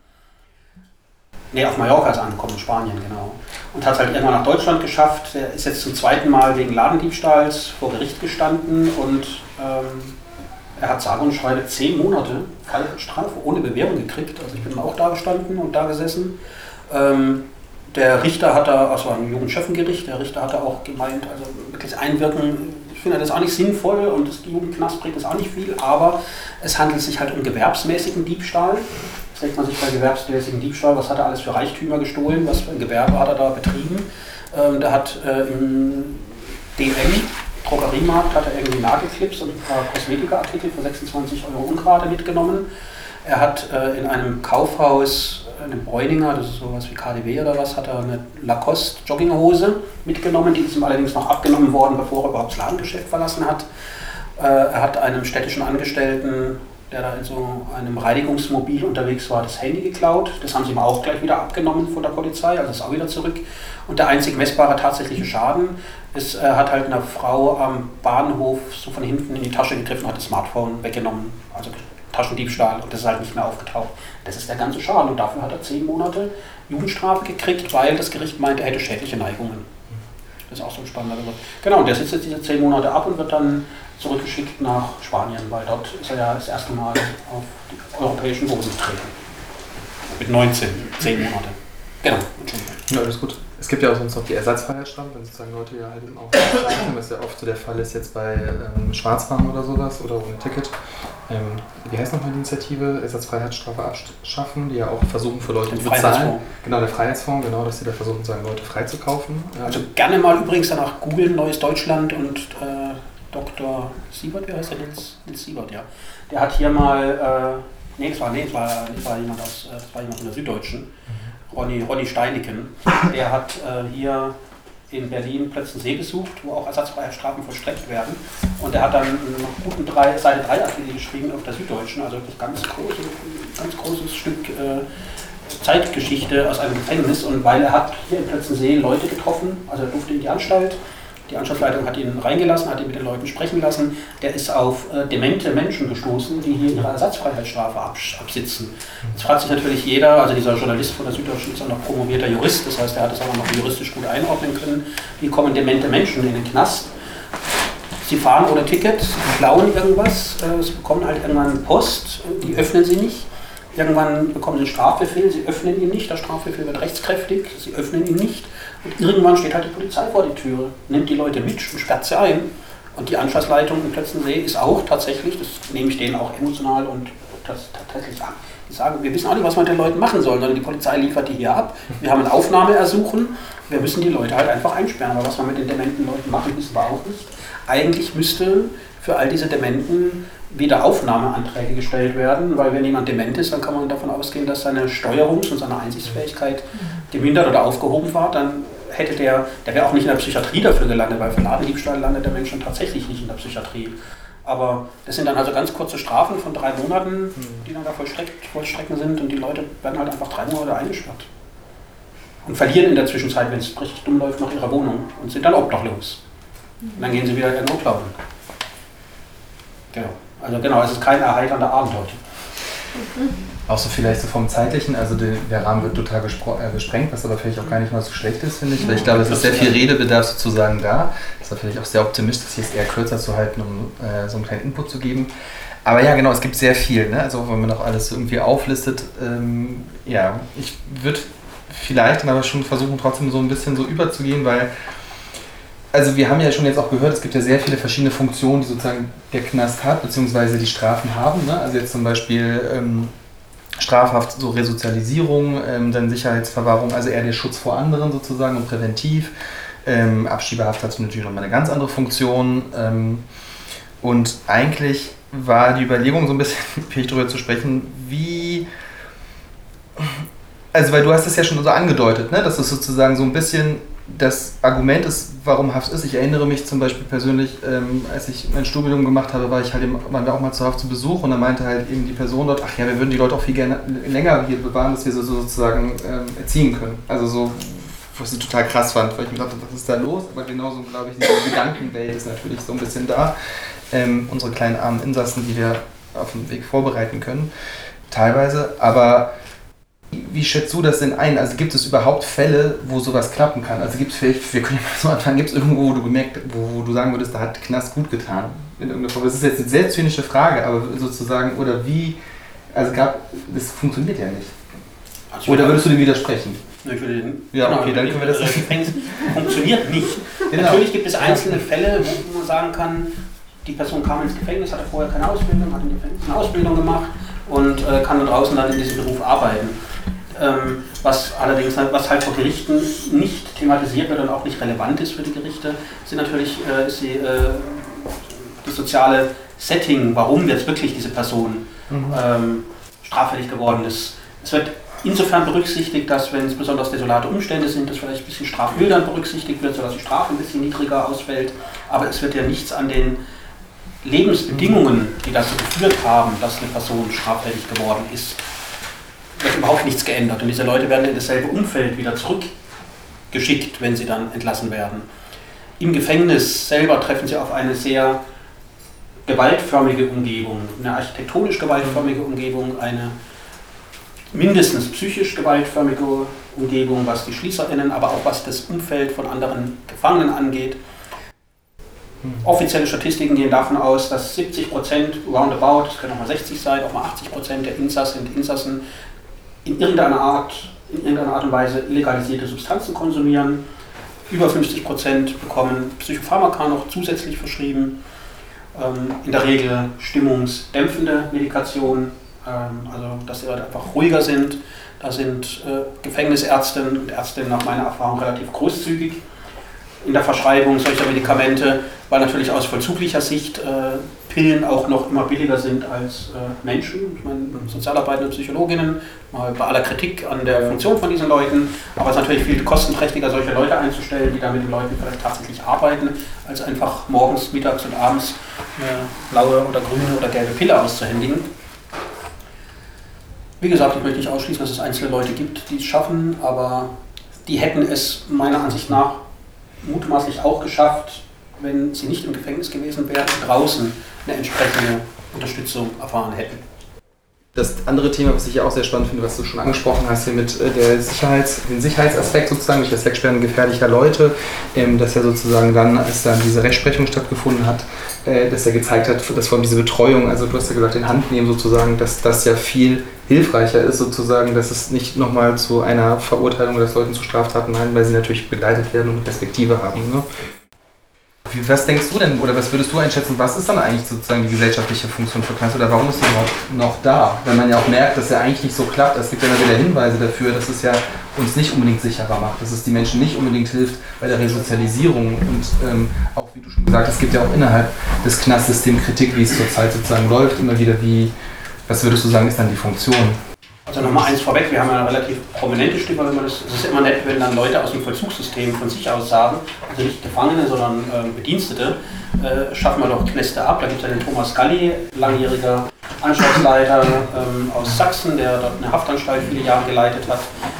Ne, auf Mallorca ist er angekommen, in Spanien, genau. Und hat es halt irgendwann nach Deutschland geschafft. Er ist jetzt zum zweiten Mal wegen Ladendiebstahls vor Gericht gestanden und ähm, er hat sage und schreibe zehn Monate Freiheitsstrafe ohne Bewährung gekriegt. Also ich bin auch da gestanden und da gesessen. Ähm, der Richter hat da, also ein Jugendschöffengericht, der Richter hat da auch gemeint, also wirklich einwirken, ich finde das auch nicht sinnvoll und das Jugendknast bringt das auch nicht viel, aber es handelt sich halt um gewerbsmäßigen Diebstahl. Das denkt man sich bei gewerbsmäßigen Diebstahl, was hat er alles für Reichtümer gestohlen, was für ein Gewerbe hat er da betrieben. Ähm, der hat äh, im D M, Drogeriemarkt, hat er irgendwie Nagelclips und ein paar Kosmetikaartikel für sechsundzwanzig Euro Ungrade mitgenommen. Er hat äh, in einem Kaufhaus, in einem Bräuninger, das ist sowas wie K D W oder was, hat er eine Lacoste Jogginghose mitgenommen, die ist ihm allerdings noch abgenommen worden, bevor er überhaupt das Ladengeschäft verlassen hat. Äh, er hat einem städtischen Angestellten, der da in so einem Reinigungsmobil unterwegs war, das Handy geklaut. Das haben sie ihm auch gleich wieder abgenommen von der Polizei, also ist auch wieder zurück. Und der einzig messbare tatsächliche Schaden ist, er hat halt einer Frau am Bahnhof so von hinten in die Tasche gegriffen, hat das Smartphone weggenommen, also Taschendiebstahl, und das ist halt nicht mehr aufgetaucht. Das ist der ganze Schaden und dafür hat er zehn Monate Jugendstrafe gekriegt, weil das Gericht meinte, er hätte schädliche Neigungen. Das ist auch so ein spannender Begriff. Genau, und der sitzt jetzt diese zehn Monate ab und wird dann zurückgeschickt nach Spanien, weil dort ist er ja das erste Mal auf die europäischen Boden getreten. Mit neunzehn, zehn Monate. Genau, Entschuldigung. Ja, alles gut. Es gibt ja auch sonst noch die Ersatzfreiheitsstrafe, wenn sozusagen Leute ja halt eben auch strafen, was ja oft so der Fall ist jetzt bei ähm, Schwarzfahren oder sowas oder ohne Ticket. Ähm, wie heißt nochmal die Initiative? Ersatzfreiheitsstrafe abschaffen, die ja auch versuchen für Leute, die bezahlen. Genau, der Freiheitsfonds, genau, dass sie da versuchen, sagen, Leute freizukaufen. Ähm, also gerne mal übrigens danach googeln, Neues Deutschland und äh, Doktor Siebert, wie heißt der? Nils, Nils Siebert, ja. Der hat hier mal, äh, nee, das war, nee, das war, das war jemand aus, das war jemand von der Süddeutschen. Ronny, Ronny Steineken, der hat äh, hier in Berlin Plötzensee besucht, wo auch Ersatzfreiheitsstrafen vollstreckt werden. Und er hat dann noch guten drei, Seite drei Artikel geschrieben auf der Süddeutschen, also das ganz große, ganz großes Stück äh, Zeitgeschichte aus einem Gefängnis. Und weil er hat hier in Plötzensee Leute getroffen, also er durfte in die Anstalt. Die Anstaltsleitung hat ihn reingelassen, hat ihn mit den Leuten sprechen lassen. Der ist auf äh, demente Menschen gestoßen, die hier ihre Ersatzfreiheitsstrafe abs absitzen. Jetzt fragt sich natürlich jeder, also dieser Journalist von der Süddeutschen ist auch noch promovierter Jurist, das heißt, er hat es auch noch juristisch gut einordnen können. Wie kommen demente Menschen in den Knast? Sie fahren ohne Ticket, sie klauen irgendwas, äh, sie bekommen halt irgendwann Post, die öffnen sie nicht. Irgendwann bekommen sie einen Strafbefehl, sie öffnen ihn nicht, der Strafbefehl wird rechtskräftig, sie öffnen ihn nicht. Und irgendwann steht halt die Polizei vor die Türe, nimmt die Leute mit und sperrt sie ein. Und die Anstaltsleitung in Plötzensee ist auch tatsächlich, das nehme ich denen auch emotional und das tatsächlich an. Die sagen, wir wissen auch nicht, was wir mit den Leuten machen sollen, sondern die Polizei liefert die hier ab. Wir haben ein Aufnahmeersuchen, wir müssen die Leute halt einfach einsperren. Aber was wir mit den dementen Leuten machen, wissen wir auch nicht. Eigentlich müsste für all diese Dementen wieder Aufnahmeanträge gestellt werden, weil wenn jemand dement ist, dann kann man davon ausgehen, dass seine Steuerungs- und seine Einsichtsfähigkeit gemindert oder aufgehoben war. Dann hätte der, der wäre auch nicht in der Psychiatrie dafür gelandet, weil für Ladendiebstahl landet der Mensch dann tatsächlich nicht in der Psychiatrie. Aber das sind dann also ganz kurze Strafen von drei Monaten, die dann da vollstreckt, vollstrecken sind und die Leute werden halt einfach drei Monate eingesperrt. und verlieren in der Zwischenzeit, wenn es richtig dumm läuft, noch ihre Wohnung und sind dann obdachlos. Und dann gehen sie wieder in Notlaufen. Genau. Also genau, es ist kein erheiternder Abenteuer. Auch so vielleicht so vom Zeitlichen, also der, der Rahmen wird total gespro- äh, gesprengt, was aber vielleicht auch gar nicht mal so schlecht ist, finde ich. Weil ich glaube, es ist sehr viel Redebedarf sozusagen da. Das war vielleicht auch sehr optimistisch, hier ist eher kürzer zu halten, um äh, so einen kleinen Input zu geben. Aber ja, genau, es gibt sehr viel, ne? Also wenn man noch alles irgendwie auflistet, ähm, ja, ich würde vielleicht aber schon versuchen, trotzdem so ein bisschen so überzugehen, weil also wir haben ja schon jetzt auch gehört, es gibt ja sehr viele verschiedene Funktionen, die sozusagen der Knast hat, beziehungsweise die Strafen haben. Ne? Also jetzt zum Beispiel ähm, Strafhaft, so Resozialisierung, ähm, dann Sicherheitsverwahrung, also eher der Schutz vor anderen sozusagen und präventiv. Ähm, Abschiebehaft hat natürlich nochmal eine ganz andere Funktion. Ähm, und eigentlich war die Überlegung so ein bisschen, vielleicht darüber zu sprechen, wie... Also weil du hast es ja schon so angedeutet, ne? Dass es sozusagen so ein bisschen das Argument ist, warum Haft ist. Ich erinnere mich zum Beispiel persönlich, ähm, als ich mein Studium gemacht habe, war ich halt eben, waren wir auch mal zur Haft zu Besuch und dann meinte halt eben die Person dort, ach ja, wir würden die Leute auch viel gerne länger hier bewahren, dass wir sie so sozusagen ähm, erziehen können. Also so, was ich total krass fand, weil ich mir dachte, was ist da los? Aber genauso, glaube ich, diese Gedankenwelt ist natürlich so ein bisschen da. Ähm, unsere kleinen armen Insassen, die wir auf dem Weg vorbereiten können, teilweise, aber wie schätzt du das denn ein? Also gibt es überhaupt Fälle, wo sowas klappen kann? Also gibt es vielleicht, wir können ja mal so anfangen, gibt es irgendwo, wo du gemerkt, wo, wo du sagen würdest, da hat Knast gut getan? In irgendeiner Form. Das ist jetzt eine sehr zynische Frage, aber sozusagen, oder wie, also gab, das funktioniert ja nicht. Also oder würdest du dem widersprechen? Ich würde den, ja, genau, okay, dann können wir das... Das Gefängnis funktioniert nicht. Genau. Natürlich gibt es einzelne Fälle, wo man sagen kann, die Person kam ins Gefängnis, hatte vorher keine Ausbildung, hat im Gefängnis eine Ausbildung gemacht und äh, kann dann draußen dann in diesem Beruf arbeiten. Ähm, was allerdings, was halt vor Gerichten nicht thematisiert wird und auch nicht relevant ist für die Gerichte, sind natürlich äh, ist die, äh, das soziale Setting, warum jetzt wirklich diese Person mhm. ähm, straffällig geworden ist. Es wird insofern berücksichtigt, dass wenn es besonders desolate Umstände sind, dass vielleicht ein bisschen strafmildernd berücksichtigt wird, sodass die Strafe ein bisschen niedriger ausfällt, aber es wird ja nichts an den Lebensbedingungen, die dazu geführt haben, dass eine Person straffällig geworden ist, wird überhaupt nichts geändert. Und diese Leute werden in dasselbe Umfeld wieder zurückgeschickt, wenn sie dann entlassen werden. Im Gefängnis selber treffen sie auf eine sehr gewaltförmige Umgebung, eine architektonisch gewaltförmige Umgebung, eine mindestens psychisch gewaltförmige Umgebung, was die SchließerInnen, aber auch was das Umfeld von anderen Gefangenen angeht. Offizielle Statistiken gehen davon aus, dass siebzig Prozent roundabout, es können auch mal sechzig sein, auch mal achtzig Prozent der Insassen und Insassen in irgendeiner Art, in irgendeiner Art und Weise illegalisierte Substanzen konsumieren. Über fünfzig Prozent bekommen Psychopharmaka noch zusätzlich verschrieben. Ähm, in der Regel stimmungsdämpfende Medikation, ähm, also dass die Leute einfach ruhiger sind. Da sind äh, Gefängnisärztinnen und Ärztinnen nach meiner Erfahrung relativ großzügig in der Verschreibung solcher Medikamente, weil natürlich aus vollzuglicher Sicht äh, Pillen auch noch immer billiger sind als äh, Menschen. Ich meine, Sozialarbeiter und Psychologinnen, mal bei aller Kritik an der Funktion von diesen Leuten, aber es ist natürlich viel kostenträchtiger, solche Leute einzustellen, die da mit den Leuten vielleicht tatsächlich arbeiten, als einfach morgens, mittags und abends eine blaue oder grüne oder gelbe Pille auszuhändigen. Wie gesagt, ich möchte nicht ausschließen, dass es einzelne Leute gibt, die es schaffen, aber die hätten es meiner Ansicht nach mutmaßlich auch geschafft, wenn sie nicht im Gefängnis gewesen wären, draußen eine entsprechende Unterstützung erfahren hätten. Das andere Thema, was ich ja auch sehr spannend finde, was du schon angesprochen hast, hier mit der Sicherheits, den Sicherheitsaspekt sozusagen durch das Wegsperren gefährlicher Leute, ähm, dass ja sozusagen dann, als dann diese Rechtsprechung stattgefunden hat, äh, dass er gezeigt hat, dass vor allem diese Betreuung, also du hast ja gesagt, in Hand nehmen sozusagen, dass das ja viel hilfreicher ist sozusagen, dass es nicht nochmal zu einer Verurteilung des Leuten zu Straftaten nein, weil sie natürlich begleitet werden und eine Perspektive haben. Ne? Was denkst du denn, oder was würdest du einschätzen, was ist dann eigentlich sozusagen die gesellschaftliche Funktion für Knast oder warum ist sie überhaupt noch da? Wenn man ja auch merkt, dass er eigentlich nicht so klappt, es gibt ja immer wieder Hinweise dafür, dass es ja uns nicht unbedingt sicherer macht, dass es die Menschen nicht unbedingt hilft bei der Resozialisierung und ähm, auch, wie du schon gesagt hast, es gibt ja auch innerhalb des Knastsystems Kritik, wie es zurzeit sozusagen läuft, immer wieder wie, was würdest du sagen, ist dann die Funktion? Also nochmal eins vorweg, wir haben eine relativ prominente Stimme, wenn man das, es ist immer nett, wenn dann Leute aus dem Vollzugssystem von sich aus sagen, also nicht Gefangene, sondern äh, Bedienstete, äh, schaffen wir doch Knäste ab. Da gibt es ja den Thomas Galli, langjähriger Anstaltsleiter ähm, aus Sachsen, der dort eine Haftanstalt viele Jahre geleitet hat.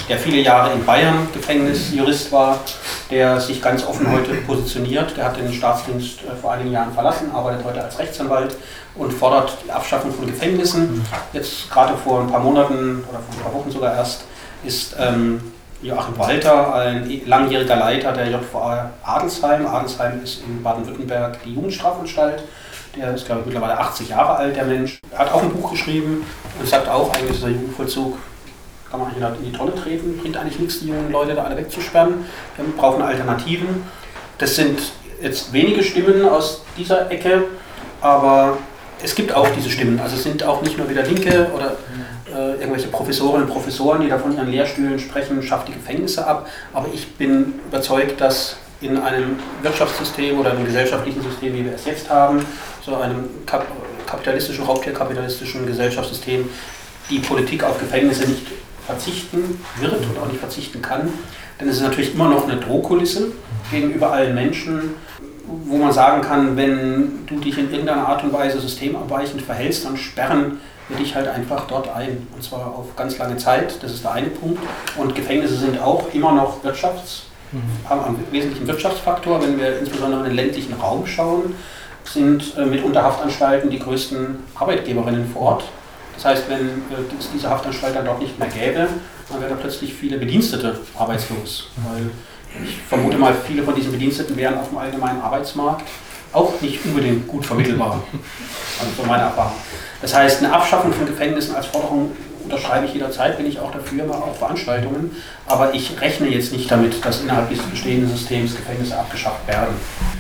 der viele Jahre in Bayern Gefängnisjurist war, der sich ganz offen heute positioniert. Der hat den Staatsdienst vor einigen Jahren verlassen, arbeitet heute als Rechtsanwalt und fordert die Abschaffung von Gefängnissen. Jetzt gerade vor ein paar Monaten oder vor ein paar Wochen sogar erst ist ähm, Joachim Walter, ein langjähriger Leiter der J V A Adelsheim. Adelsheim ist in Baden-Württemberg die Jugendstrafanstalt. Der ist, glaube ich, mittlerweile achtzig Jahre alt, der Mensch. Er hat auch ein Buch geschrieben und sagt auch, eigentlich ist der Jugendvollzug, kann man eigentlich in die Tonne treten, bringt eigentlich nichts, die jungen Leute da alle wegzusperren. Wir brauchen Alternativen. Das sind jetzt wenige Stimmen aus dieser Ecke, aber es gibt auch diese Stimmen. Also es sind auch nicht nur wieder Linke oder äh, irgendwelche Professorinnen und Professoren, die da von ihren Lehrstühlen sprechen, schafft die Gefängnisse ab. Aber ich bin überzeugt, dass in einem Wirtschaftssystem oder einem gesellschaftlichen System, wie wir es jetzt haben, so einem kap kapitalistischen, raubtierkapitalistischen Gesellschaftssystem, die Politik auf Gefängnisse nicht verzichten wird und auch nicht verzichten kann. Denn es ist natürlich immer noch eine Drohkulisse gegenüber allen Menschen, wo man sagen kann, wenn du dich in irgendeiner Art und Weise systemabweichend verhältst, dann sperren wir dich halt einfach dort ein. Und zwar auf ganz lange Zeit, das ist der eine Punkt. Und Gefängnisse sind auch immer noch Wirtschafts, haben einen wesentlichen Wirtschaftsfaktor. Wenn wir insbesondere in den ländlichen Raum schauen, sind äh, mitunter Haftanstalten die größten Arbeitgeberinnen vor Ort. Das heißt, wenn äh, es diese Haftanstalt dann dort nicht mehr gäbe, dann wären da plötzlich viele Bedienstete arbeitslos. Weil ich vermute mal, viele von diesen Bediensteten wären auf dem allgemeinen Arbeitsmarkt auch nicht unbedingt gut vermittelbar. Also so meine Erfahrung. Das heißt, eine Abschaffung von Gefängnissen als Forderung unterschreibe ich jederzeit, bin ich auch dafür, mache auch Veranstaltungen. Aber ich rechne jetzt nicht damit, dass innerhalb dieses bestehenden Systems Gefängnisse abgeschafft werden.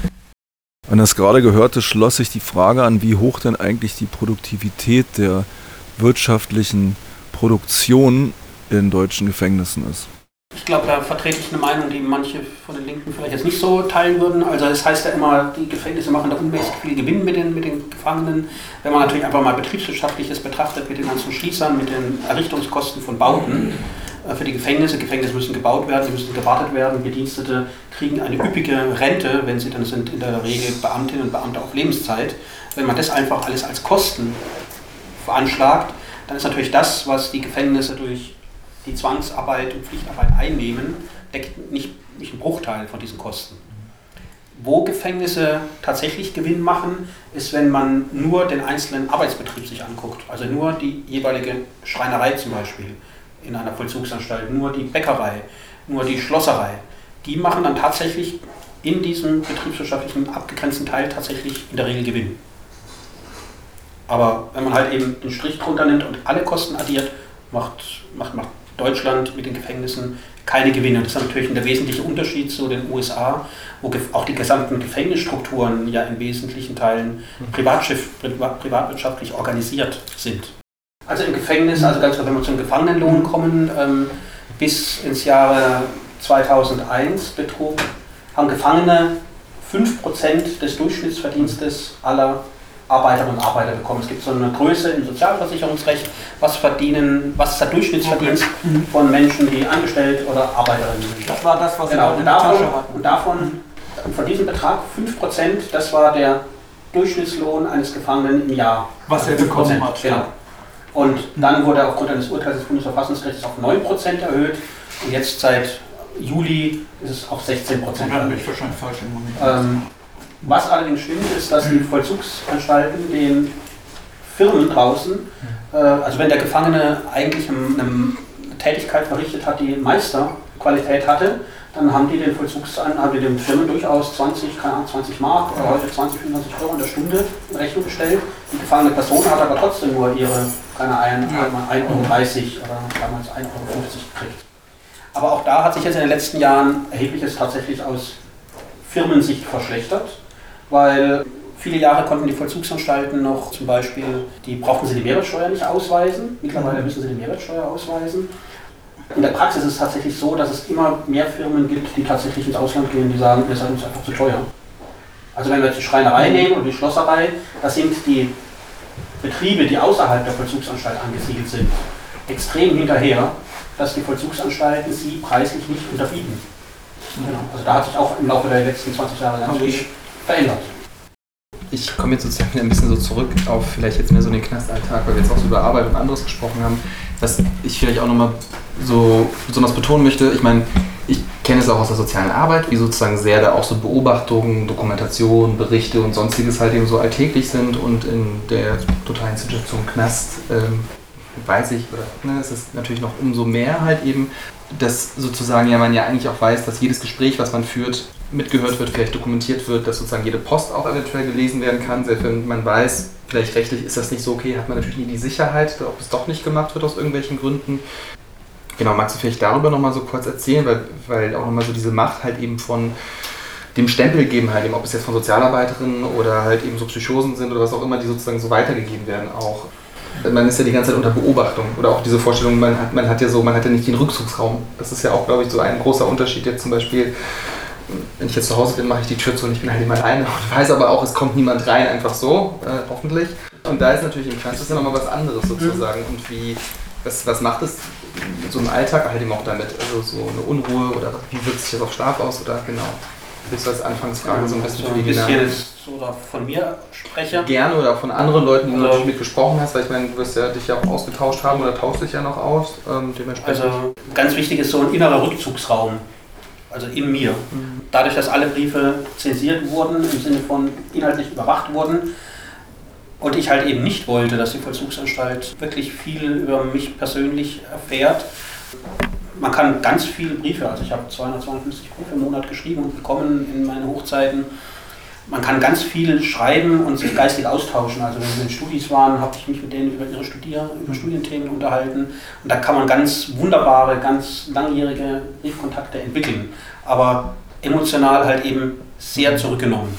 An das gerade Gehörte schloss sich die Frage an, wie hoch denn eigentlich die Produktivität der wirtschaftlichen Produktion in deutschen Gefängnissen ist. Ich glaube, da vertrete ich eine Meinung, die manche von den Linken vielleicht jetzt nicht so teilen würden. Also es heißt ja immer, die Gefängnisse machen da unmäßig viel Gewinn mit den, mit den Gefangenen. Wenn man natürlich einfach mal betriebswirtschaftliches betrachtet, mit den ganzen Schließern, mit den Errichtungskosten von Bauten äh, für die Gefängnisse. Gefängnisse müssen gebaut werden, sie müssen gewartet werden. Bedienstete kriegen eine üppige Rente, wenn sie dann sind in der Regel Beamtinnen und Beamte auf Lebenszeit. Wenn man das einfach alles als Kosten veranschlagt, dann ist natürlich das, was die Gefängnisse durch die Zwangsarbeit und Pflichtarbeit einnehmen, deckt nicht, nicht einen Bruchteil von diesen Kosten. Wo Gefängnisse tatsächlich Gewinn machen, ist, wenn man nur den einzelnen Arbeitsbetrieb sich anguckt. Also nur die jeweilige Schreinerei zum Beispiel in einer Vollzugsanstalt, nur die Bäckerei, nur die Schlosserei. Die machen dann tatsächlich in diesem betriebswirtschaftlichen abgegrenzten Teil tatsächlich in der Regel Gewinn. Aber wenn man halt eben den Strich drunter nimmt und alle Kosten addiert, macht, macht, macht Deutschland mit den Gefängnissen keine Gewinne. Das ist natürlich der wesentliche Unterschied zu den U S A, wo auch die gesamten Gefängnisstrukturen ja in wesentlichen Teilen privatwirtschaftlich organisiert sind. Also im Gefängnis, also ganz klar, wenn wir zum Gefangenenlohn kommen, ähm, bis ins Jahre zweitausendeins betrug, haben Gefangene fünf Prozent des Durchschnittsverdienstes aller Arbeiterinnen und Arbeiter bekommen. Es gibt so eine Größe im Sozialversicherungsrecht, was verdienen, was ist der Durchschnittsverdienst okay. von Menschen, die angestellt oder Arbeiterinnen sind. Das war das, was genau. wir in der Tasche hatten. Und davon, von diesem Betrag fünf Prozent, das war der Durchschnittslohn eines Gefangenen im Jahr. Was er bekommen hat. Genau. Und dann wurde aufgrund eines Urteils des Bundesverfassungsgerichts auf neun Prozent erhöht und jetzt seit Juli ist es auf sechzehn Prozent erhöht. Ja, bin ich wahrscheinlich falsch im Moment. Ähm, Was allerdings stimmt, ist, dass die Vollzugsanstalten den Firmen draußen, äh, also wenn der Gefangene eigentlich eine Tätigkeit verrichtet hat, die Meisterqualität hatte, dann haben die den Vollzugsan, haben die den Firmen durchaus zwanzig, keine Ahnung, zwanzig Mark oder heute zwanzig, fünfundzwanzig Euro in der Stunde in Rechnung gestellt. Die gefangene Person hat aber trotzdem nur ihre, keine Ahnung, ein Euro dreißig oder damals ein Euro fünfzig gekriegt. Aber auch da hat sich jetzt in den letzten Jahren erhebliches tatsächlich aus Firmensicht verschlechtert. Weil viele Jahre konnten die Vollzugsanstalten noch zum Beispiel, die brauchten sie die Mehrwertsteuer nicht ausweisen, mittlerweile müssen sie die Mehrwertsteuer ausweisen. In der Praxis ist es tatsächlich so, dass es immer mehr Firmen gibt, die tatsächlich ins Ausland gehen, die sagen, wir sind uns einfach zu teuer. Also wenn wir jetzt die Schreinerei nehmen und die Schlosserei, das sind die Betriebe, die außerhalb der Vollzugsanstalt angesiedelt sind, extrem hinterher, dass die Vollzugsanstalten sie preislich nicht unterbieten. Genau. Also da hat sich auch im Laufe der letzten zwanzig Jahre ganz viel verändert. ich komme jetzt sozusagen wieder ein bisschen so zurück auf vielleicht jetzt mehr so den Knastalltag, weil wir jetzt auch so über Arbeit und anderes gesprochen haben, was ich vielleicht auch nochmal so besonders betonen möchte. Ich meine, ich kenne es auch aus der sozialen Arbeit, wie sozusagen sehr da auch so Beobachtungen, Dokumentation, Berichte und sonstiges halt eben so alltäglich sind und in der totalen Situation Knast, ähm, weiß ich, oder ne, es ist natürlich noch umso mehr halt eben, dass sozusagen ja man ja eigentlich auch weiß, dass jedes Gespräch, was man führt, mitgehört wird, vielleicht dokumentiert wird, dass sozusagen jede Post auch eventuell gelesen werden kann, selbst wenn man weiß, vielleicht rechtlich ist das nicht so okay, hat man natürlich nie die Sicherheit, ob es doch nicht gemacht wird aus irgendwelchen Gründen. Genau, magst du vielleicht darüber nochmal so kurz erzählen, weil, weil auch nochmal so diese Macht halt eben von dem Stempel geben halt eben, ob es jetzt von Sozialarbeiterinnen oder halt eben so Psychosen sind oder was auch immer, die sozusagen so weitergegeben werden auch. Man ist ja die ganze Zeit unter Beobachtung oder auch diese Vorstellung, man hat, man hat ja so, man hat ja nicht den Rückzugsraum. Das ist ja auch, glaube ich, so ein großer Unterschied jetzt zum Beispiel. Wenn ich jetzt zu Hause bin, mache ich die Tür zu und ich bin halt immer alleine und weiß aber auch, es kommt niemand rein, einfach so, äh, hoffentlich. Und da ist natürlich im Knast, das ist ja nochmal was anderes sozusagen. Mhm. Und wie, was, was macht es so im Alltag halt eben auch damit? Also so eine Unruhe oder wie wirkt sich das auf Schlaf aus oder genau? Willst du als Anfangsfrage so ein bisschen für die Ein bisschen oder von mir spreche? Gerne oder von anderen Leuten, die du natürlich mit gesprochen hast, weil ich meine, du wirst ja dich ja auch ausgetauscht haben oder tauschst dich ja noch aus. Ähm, dementsprechend. Also ganz wichtig ist so ein innerer Rückzugsraum, also in mir. Mhm. Dadurch, dass alle Briefe zensiert wurden, im Sinne von inhaltlich überwacht wurden und ich halt eben nicht wollte, dass die Vollzugsanstalt wirklich viel über mich persönlich erfährt. Man kann ganz viele Briefe, also ich habe zweihundertzweiundfünfzig Briefe im Monat geschrieben und bekommen in meinen Hochzeiten. Man kann ganz viel schreiben und sich geistig austauschen. Also wenn wir in Studis waren, habe ich mich mit denen über ihre Studier, über Studienthemen unterhalten. Und da kann man ganz wunderbare, ganz langjährige Briefkontakte entwickeln. Aber emotional halt eben sehr zurückgenommen.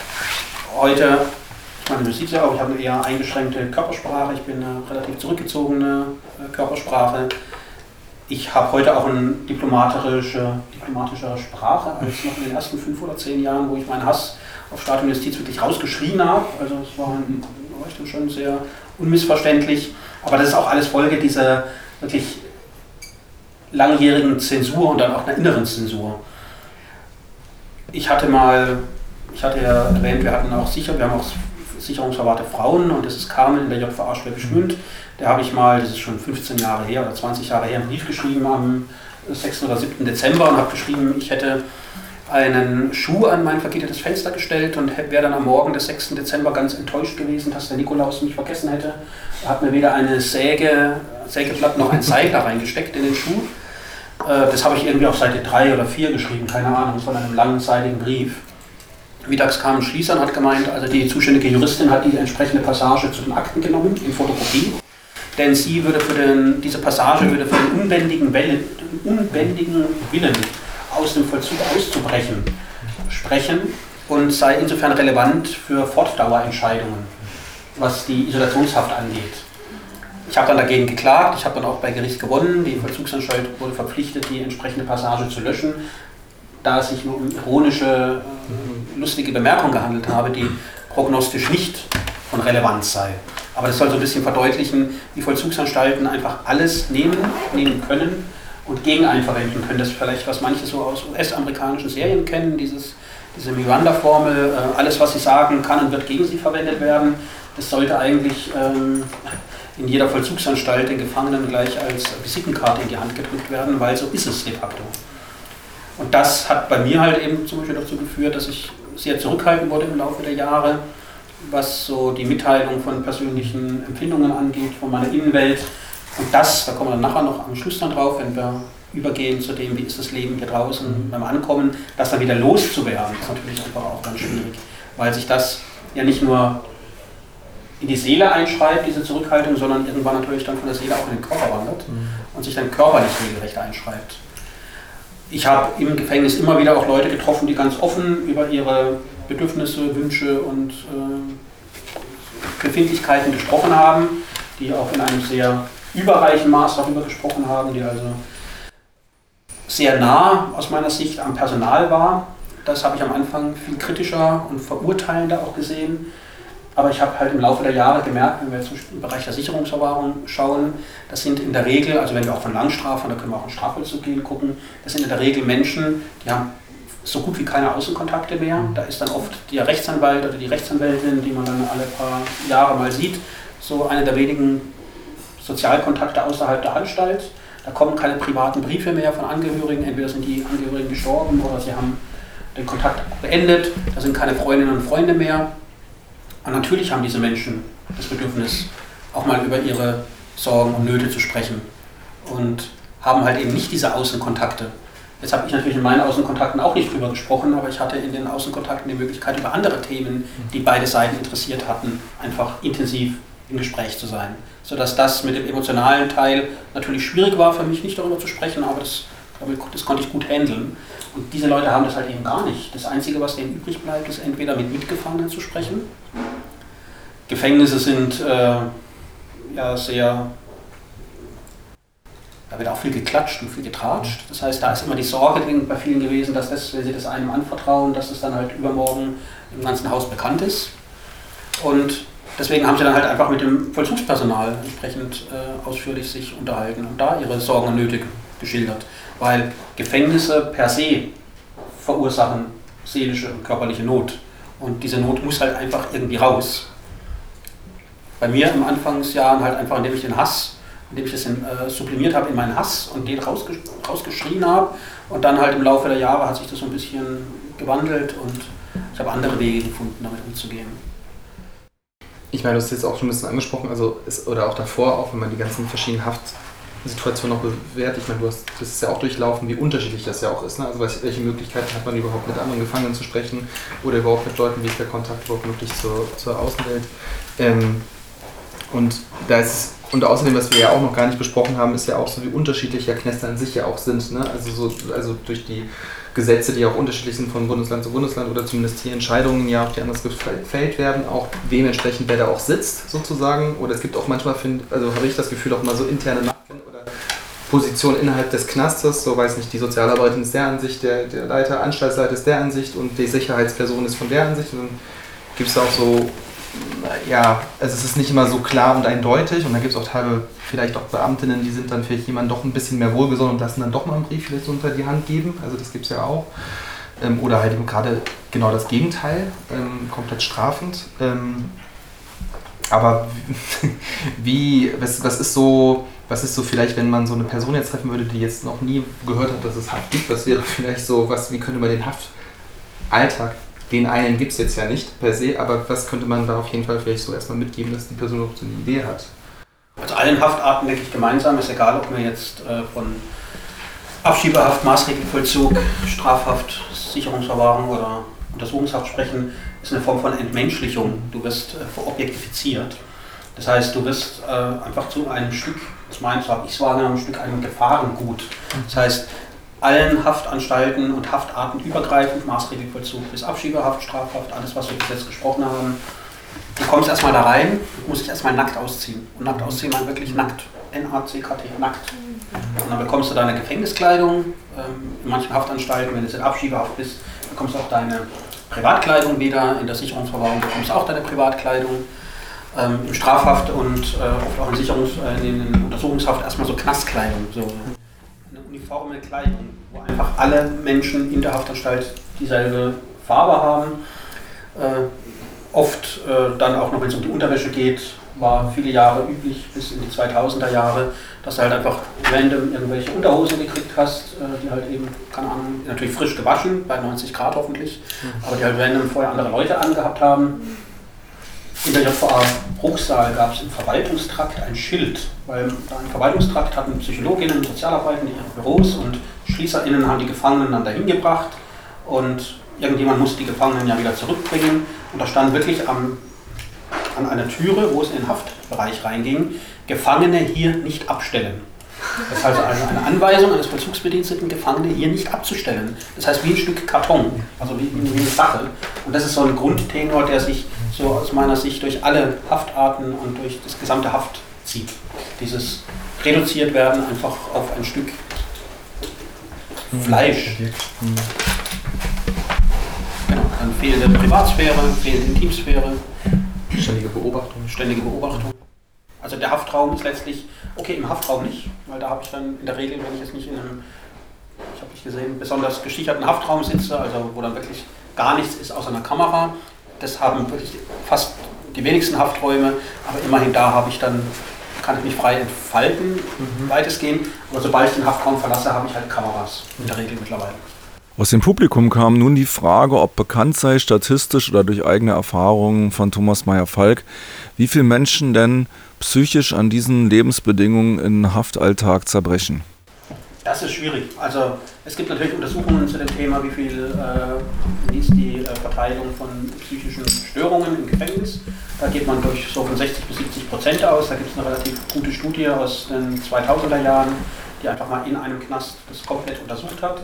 Heute, ich meine, du siehst ja auch, ich habe eine eher eingeschränkte Körpersprache. Ich bin eine relativ zurückgezogene Körpersprache. Ich habe heute auch eine diplomatische, diplomatische Sprache als noch in den ersten fünf oder zehn Jahren, wo ich meinen Hass auf Staat und Justiz wirklich rausgeschrien habe. Also es war, ein, war schon sehr unmissverständlich. Aber das ist auch alles Folge dieser wirklich langjährigen Zensur und dann auch einer inneren Zensur. Ich hatte mal, ich hatte ja erwähnt, wir hatten auch sicher, wir haben auch sicherungsverwahrte Frauen und das ist Carmen in der J V A Schwäbisch Gmünd. Da habe ich mal, das ist schon fünfzehn Jahre her oder zwanzig Jahre her, einen Brief geschrieben am sechsten oder siebten Dezember und habe geschrieben, ich hätte einen Schuh an mein vergittertes Fenster gestellt und wäre dann am Morgen des sechsten Dezember ganz enttäuscht gewesen, dass der Nikolaus mich vergessen hätte. Er hat mir weder eine Säge, Sägeblatt noch ein Seil da reingesteckt in den Schuh. Das habe ich irgendwie auf Seite drei oder vier geschrieben, keine Ahnung, von einem langseitigen Brief. Mittags kam ein Schließer und hat gemeint, also die zuständige Juristin hat die entsprechende Passage zu den Akten genommen, in Fotokopie. Denn sie würde für den, diese Passage würde für den unbändigen, Welle, unbändigen Willen, aus dem Vollzug auszubrechen, sprechen und sei insofern relevant für Fortdauerentscheidungen, was die Isolationshaft angeht. Ich habe dann dagegen geklagt, ich habe dann auch bei Gericht gewonnen, die Vollzugsanstalt wurde verpflichtet, die entsprechende Passage zu löschen, da es sich nur um ironische, lustige Bemerkung gehandelt habe, die prognostisch nicht von Relevanz sei. Aber das soll so ein bisschen verdeutlichen, wie Vollzugsanstalten einfach alles nehmen, nehmen können und gegen einen verwenden können. Das ist vielleicht, was manche so aus U S-amerikanischen Serien kennen, dieses, diese Miranda-Formel, äh, alles was sie sagen kann und wird gegen sie verwendet werden. Das sollte eigentlich ähm, in jeder Vollzugsanstalt den Gefangenen gleich als Visitenkarte in die Hand gedrückt werden, weil so ist es de facto. Und das hat bei mir halt eben zum Beispiel dazu geführt, dass ich sehr zurückhaltend wurde im Laufe der Jahre, was so die Mitteilung von persönlichen Empfindungen angeht, von meiner Innenwelt. Und das, da kommen wir dann nachher noch am Schluss dann drauf, wenn wir übergehen zu dem, wie ist das Leben hier draußen beim Ankommen, das dann wieder loszuwerden, ist natürlich einfach auch ganz schwierig, weil sich das ja nicht nur in die Seele einschreibt, diese Zurückhaltung, sondern irgendwann natürlich dann von der Seele auch in den Körper wandert und sich dann körperlich regelrecht einschreibt. Ich habe im Gefängnis immer wieder auch Leute getroffen, die ganz offen über ihre Bedürfnisse, Wünsche und äh, Befindlichkeiten gesprochen haben, die auch in einem sehr überreichen Maß darüber gesprochen haben, die also sehr nah aus meiner Sicht am Personal war. Das habe ich am Anfang viel kritischer und verurteilender auch gesehen. Aber ich habe halt im Laufe der Jahre gemerkt, wenn wir jetzt im Bereich der Sicherungsverwahrung schauen, das sind in der Regel, also wenn wir auch von Langstrafen, da können wir auch in Strafvollzug gehen, gucken, das sind in der Regel Menschen, die haben so gut wie keine Außenkontakte mehr. Da ist dann oft der Rechtsanwalt oder die Rechtsanwältin, die man dann alle paar Jahre mal sieht, so eine der wenigen Sozialkontakte außerhalb der Anstalt. Da kommen keine privaten Briefe mehr von Angehörigen, entweder sind die Angehörigen gestorben oder sie haben den Kontakt beendet, da sind keine Freundinnen und Freunde mehr. Und natürlich haben diese Menschen das Bedürfnis, auch mal über ihre Sorgen und Nöte zu sprechen und haben halt eben nicht diese Außenkontakte. Jetzt habe ich natürlich in meinen Außenkontakten auch nicht drüber gesprochen, aber ich hatte in den Außenkontakten die Möglichkeit, über andere Themen, die beide Seiten interessiert hatten, einfach intensiv im Gespräch zu sein. Sodass das mit dem emotionalen Teil natürlich schwierig war für mich, nicht darüber zu sprechen, aber das, das konnte ich gut handeln. Und diese Leute haben das halt eben gar nicht. Das Einzige, was denen übrig bleibt, ist entweder mit Mitgefangenen zu sprechen. Gefängnisse sind äh, ja sehr... Da wird auch viel geklatscht und viel getratscht. Das heißt, da ist immer die Sorge bei vielen gewesen, dass das, wenn sie das einem anvertrauen, dass es dann halt übermorgen im ganzen Haus bekannt ist. Und deswegen haben sie dann halt einfach mit dem Vollzugspersonal entsprechend äh, ausführlich sich unterhalten und da ihre Sorgen und Nöte geschildert. Weil Gefängnisse per se verursachen seelische und körperliche Not. Und diese Not muss halt einfach irgendwie raus. Bei mir im Anfangsjahren halt einfach, indem ich den Hass indem ich das in, äh, sublimiert habe in meinen Hass und den rausgesch rausgeschrien habe. Und dann halt im Laufe der Jahre hat sich das so ein bisschen gewandelt und ich habe andere Wege gefunden, damit umzugehen. Ich meine, du hast es jetzt auch schon ein bisschen angesprochen, also ist, oder auch davor, auch wenn man die ganzen verschiedenen Haftsituationen noch bewertet. Ich meine, du hast das ist ja auch durchlaufen, wie unterschiedlich das ja auch ist. Ne? Also welche Möglichkeiten hat man überhaupt mit anderen Gefangenen zu sprechen oder überhaupt mit Leuten, wie ist der Kontakt überhaupt möglich zur, zur Außenwelt. Ähm, und da ist Und außerdem, was wir ja auch noch gar nicht besprochen haben, ist ja auch so, wie unterschiedlich ja Knester an sich ja auch sind. Ne? Also, so, also durch die Gesetze, die auch unterschiedlich sind von Bundesland zu Bundesland oder zumindest hier Entscheidungen ja auch die anders gefällt werden, auch dementsprechend wer da auch sitzt sozusagen. Oder es gibt auch manchmal, find, also habe ich das Gefühl, auch mal so interne Machtkämpfe oder Positionen innerhalb des Knastes. So weiß nicht, die Sozialarbeiterin ist der Ansicht, der, der Leiter, Anstaltsleiter ist der Ansicht und die Sicherheitsperson ist von der Ansicht. Und dann gibt es auch so, ja, also es ist nicht immer so klar und eindeutig und dann gibt es auch teilweise vielleicht auch Beamtinnen, die sind dann vielleicht jemand doch ein bisschen mehr wohlgesonnen und lassen dann doch mal einen Brief vielleicht so unter die Hand geben, also das gibt es ja auch. Ähm, oder halt eben gerade genau das Gegenteil, ähm, komplett strafend. Ähm, aber wie, was, was ist so, was ist so vielleicht, wenn man so eine Person jetzt treffen würde, die jetzt noch nie gehört hat, dass es Haft gibt, was wäre vielleicht so, was, wie könnte man den Haftalltag, den einen gibt es jetzt ja nicht per se, aber was könnte man da auf jeden Fall vielleicht so erstmal mitgeben, dass die Person auch so eine Idee hat? Also allen Haftarten denke ich gemeinsam, ist egal, ob man jetzt äh, von Abschiebehaft, Maßregelvollzug, Strafhaft, Sicherungsverwahrung oder Untersuchungshaft sprechen, ist eine Form von Entmenschlichung. Du wirst äh, verobjektifiziert. Das heißt, du wirst äh, einfach zu einem Stück, das meinst du, habe ich es wahrgenommen, ein Stück einem Gefahrengut. Das heißt, allen Haftanstalten und Haftarten übergreifend, Maßregelvollzug bis Abschiebehaft, Strafhaft, alles, was wir bis jetzt gesprochen haben. Du kommst erstmal da rein, musst dich erstmal nackt ausziehen. Und nackt ausziehen meint wirklich nackt. N A C K T, nackt. Und dann bekommst du deine Gefängniskleidung. In manchen Haftanstalten, wenn du jetzt in Abschiebehaft bist, bekommst du auch deine Privatkleidung wieder. In der Sicherungsverwahrung bekommst du auch deine Privatkleidung. Ähm, Im Strafhaft und äh, oft auch in, Sicherungs-, äh, in Untersuchungshaft erstmal so Knastkleidung. So. Eine uniforme Kleidung, wo einfach alle Menschen in der Haftanstalt dieselbe Farbe haben. Äh, oft äh, dann auch noch, wenn es um die Unterwäsche geht, war viele Jahre üblich, bis in die zweitausender Jahre, dass du halt einfach random irgendwelche Unterhosen gekriegt hast, äh, die halt eben, keine Ahnung, natürlich frisch gewaschen, bei neunzig Grad hoffentlich, aber die halt random vorher andere Leute angehabt haben. In der J V A Bruchsal gab es im Verwaltungstrakt ein Schild, weil da im Verwaltungstrakt hatten Psychologinnen und Sozialarbeiter ihre Büros und SchließerInnen haben die Gefangenen dann dahin gebracht und irgendjemand musste die Gefangenen ja wieder zurückbringen und da stand wirklich am, an einer Türe, wo es in den Haftbereich reinging, Gefangene hier nicht abstellen. Das ist also eine Anweisung eines Vollzugsbediensteten, Gefangene hier nicht abzustellen. Das heißt wie ein Stück Karton, also wie, wie eine Sache. Und das ist so ein Grundtenor, der sich so aus meiner Sicht durch alle Haftarten und durch das gesamte Haft zieht. Dieses reduziert werden einfach auf ein Stück Fleisch. Genau, dann fehlende Privatsphäre, fehlende Intimsphäre. Ständige Beobachtung. Ständige Beobachtung. Also der Haftraum ist letztlich, okay, im Haftraum nicht, weil da habe ich dann in der Regel, wenn ich jetzt nicht in einem ich habe nicht gesehen, besonders gesicherten Haftraum sitze, also wo dann wirklich gar nichts ist außer einer Kamera. Das haben wirklich fast die wenigsten Hafträume, aber immerhin da habe ich dann, kann ich mich frei entfalten, mhm. weitestgehend. Aber sobald ich den Haftraum verlasse, habe ich halt Kameras, in der Regel mittlerweile. Aus dem Publikum kam nun die Frage, ob bekannt sei, statistisch oder durch eigene Erfahrungen von Thomas Meyer-Falk, wie viele Menschen denn psychisch an diesen Lebensbedingungen im Haftalltag zerbrechen. Das ist schwierig. Also es gibt natürlich Untersuchungen zu dem Thema, wie viel äh, wie ist die äh, Verteilung von psychischen Störungen im Gefängnis. Da geht man durch so von sechzig bis siebzig Prozent aus. Da gibt es eine relativ gute Studie aus den zweitausender Jahren, die einfach mal in einem Knast das komplett untersucht hat.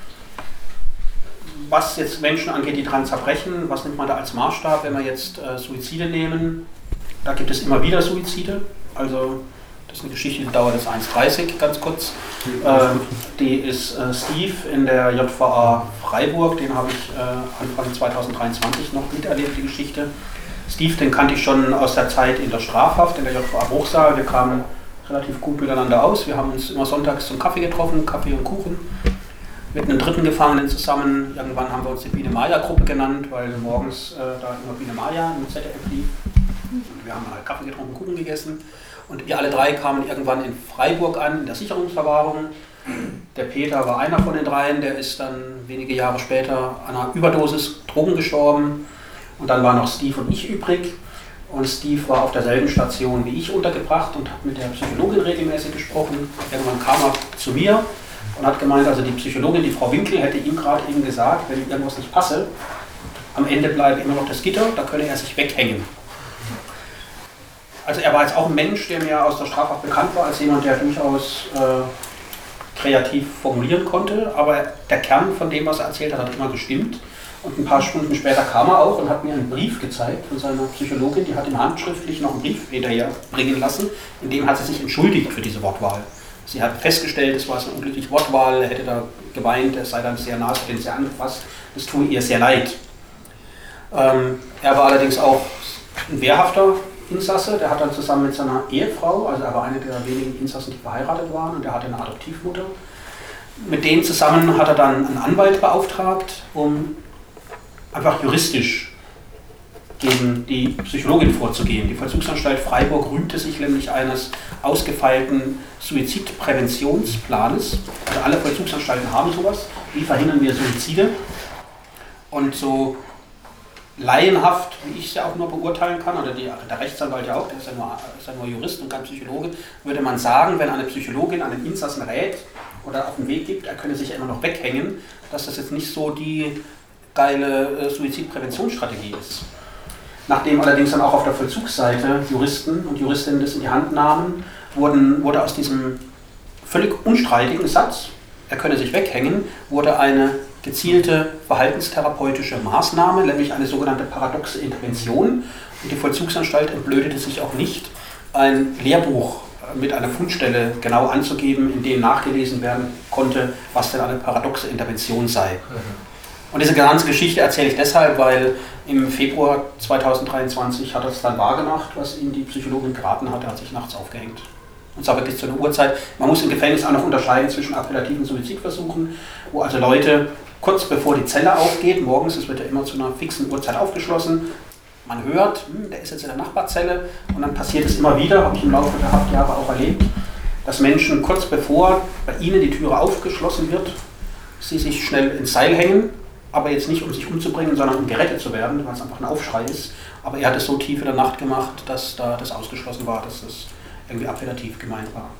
Was jetzt Menschen angeht, die daran zerbrechen, was nimmt man da als Maßstab, wenn wir jetzt äh, Suizide nehmen? Da gibt es immer wieder Suizide. Also das ist eine Geschichte, die dauert jetzt eins dreißig, ganz kurz. Äh, die ist äh, Steve in der J V A Freiburg, den habe ich äh, Anfang zweitausenddreiundzwanzig noch miterlebt, die Geschichte. Steve, den kannte ich schon aus der Zeit in der Strafhaft, in der J V A Bruchsal. Wir kamen relativ gut miteinander aus. Wir haben uns immer sonntags zum Kaffee getroffen, Kaffee und Kuchen. Mit einem dritten Gefangenen zusammen. Irgendwann haben wir uns die Biene Maya-Gruppe genannt, weil morgens äh, da immer Biene Maya im Z D F lief. Und wir haben halt Kaffee getrunken, Kuchen gegessen. Und wir alle drei kamen irgendwann in Freiburg an, in der Sicherungsverwahrung. Der Peter war einer von den dreien, der ist dann wenige Jahre später an einer Überdosis Drogen gestorben. Und dann waren noch Steve und ich übrig. Und Steve war auf derselben Station wie ich untergebracht und hat mit der Psychologin regelmäßig gesprochen. Irgendwann kam er zu mir und hat gemeint, also die Psychologin, die Frau Winkel, hätte ihm gerade eben gesagt, wenn ihm irgendwas nicht passe, am Ende bleibe immer noch das Gitter, da könne er sich weghängen. Also er war jetzt auch ein Mensch, der mir aus der Strafhaft bekannt war, als jemand, der durchaus äh, kreativ formulieren konnte, aber der Kern von dem, was er erzählt hat, hat immer gestimmt. Und ein paar Stunden später kam er auch und hat mir einen Brief gezeigt von seiner Psychologin, die hat ihm handschriftlich noch einen Brief hinterher bringen lassen, in dem hat sie sich entschuldigt für diese Wortwahl. Sie hat festgestellt, es war so eine unglückliche Wortwahl, er hätte da geweint, er sei dann sehr nah, es hätte sehr angefasst, das tue ihr sehr leid. Ähm, er war allerdings auch ein wehrhafter Insasse, der hat dann zusammen mit seiner Ehefrau, also er war einer der wenigen Insassen, die verheiratet waren und er hatte eine Adoptivmutter. Mit denen zusammen hat er dann einen Anwalt beauftragt, um einfach juristisch gegen die Psychologin vorzugehen. Die Vollzugsanstalt Freiburg rühmte sich nämlich eines ausgefeilten Suizidpräventionsplanes. Also alle Vollzugsanstalten haben sowas. Wie verhindern wir Suizide? Und so laienhaft, wie ich es ja auch nur beurteilen kann, oder die, der Rechtsanwalt ja auch, der ist ja, nur, ist ja nur Jurist und kein Psychologe, würde man sagen, wenn eine Psychologin einen Insassen rät oder auf den Weg gibt, er könne sich ja immer noch weghängen, dass das jetzt nicht so die geile äh, Suizidpräventionsstrategie ist. Nachdem allerdings dann auch auf der Vollzugsseite Juristen und Juristinnen das in die Hand nahmen, wurden, wurde aus diesem völlig unstreitigen Satz, er könne sich weghängen, wurde eine gezielte verhaltenstherapeutische Maßnahme, nämlich eine sogenannte paradoxe Intervention. Und die Vollzugsanstalt entblödete sich auch nicht, ein Lehrbuch mit einer Fundstelle genau anzugeben, in dem nachgelesen werden konnte, was denn eine paradoxe Intervention sei. Und diese ganze Geschichte erzähle ich deshalb, weil im Februar zweitausenddreiundzwanzig hat er es dann wahrgemacht, was ihm die Psychologin geraten hat, er hat sich nachts aufgehängt. Und zwar wirklich zu einer Uhrzeit. Man muss im Gefängnis auch noch unterscheiden zwischen appellativen Suizidversuchen, wo also Leute kurz bevor die Zelle aufgeht, morgens, es wird ja immer zu einer fixen Uhrzeit aufgeschlossen, man hört, hm, der ist jetzt in der Nachbarzelle und dann passiert es immer wieder, habe ich im Laufe der Haftjahre auch erlebt, dass Menschen kurz bevor bei ihnen die Türe aufgeschlossen wird, sie sich schnell ins Seil hängen, aber jetzt nicht um sich umzubringen, sondern um gerettet zu werden, weil es einfach ein Aufschrei ist. Aber er hat es so tief in der Nacht gemacht, dass da das ausgeschlossen war, dass das irgendwie appellativ gemeint war.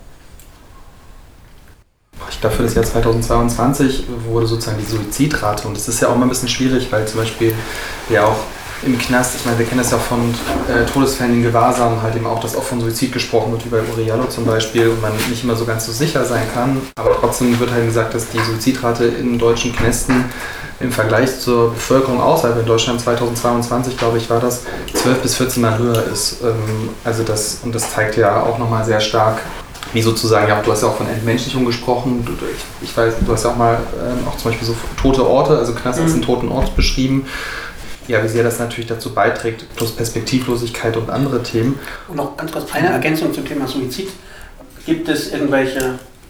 Ich glaube, für das Jahr zweitausendzweiundzwanzig wurde sozusagen die Suizidrate, und das ist ja auch mal ein bisschen schwierig, weil zum Beispiel ja auch im Knast, ich meine, wir kennen das ja von äh, Todesfällen in Gewahrsam, halt eben auch, dass auch von Suizid gesprochen wird, wie bei Uriallo zum Beispiel, und man nicht immer so ganz so sicher sein kann, aber trotzdem wird halt gesagt, dass die Suizidrate in deutschen Knästen im Vergleich zur Bevölkerung außerhalb in Deutschland zweitausendzweiundzwanzig, glaube ich, war das zwölf bis vierzehn Mal höher ist. Ähm, also das, und das zeigt ja auch nochmal sehr stark, wie sozusagen, ja, du hast ja auch von Entmenschlichung gesprochen, du, ich, ich weiß, du hast ja auch mal ähm, auch zum Beispiel so tote Orte, also Knast als einen toten Ort beschrieben. Ja, wie sehr das natürlich dazu beiträgt, plus Perspektivlosigkeit und andere Themen. Und noch ganz kurz eine Ergänzung zum Thema Suizid. Gibt es irgendwelche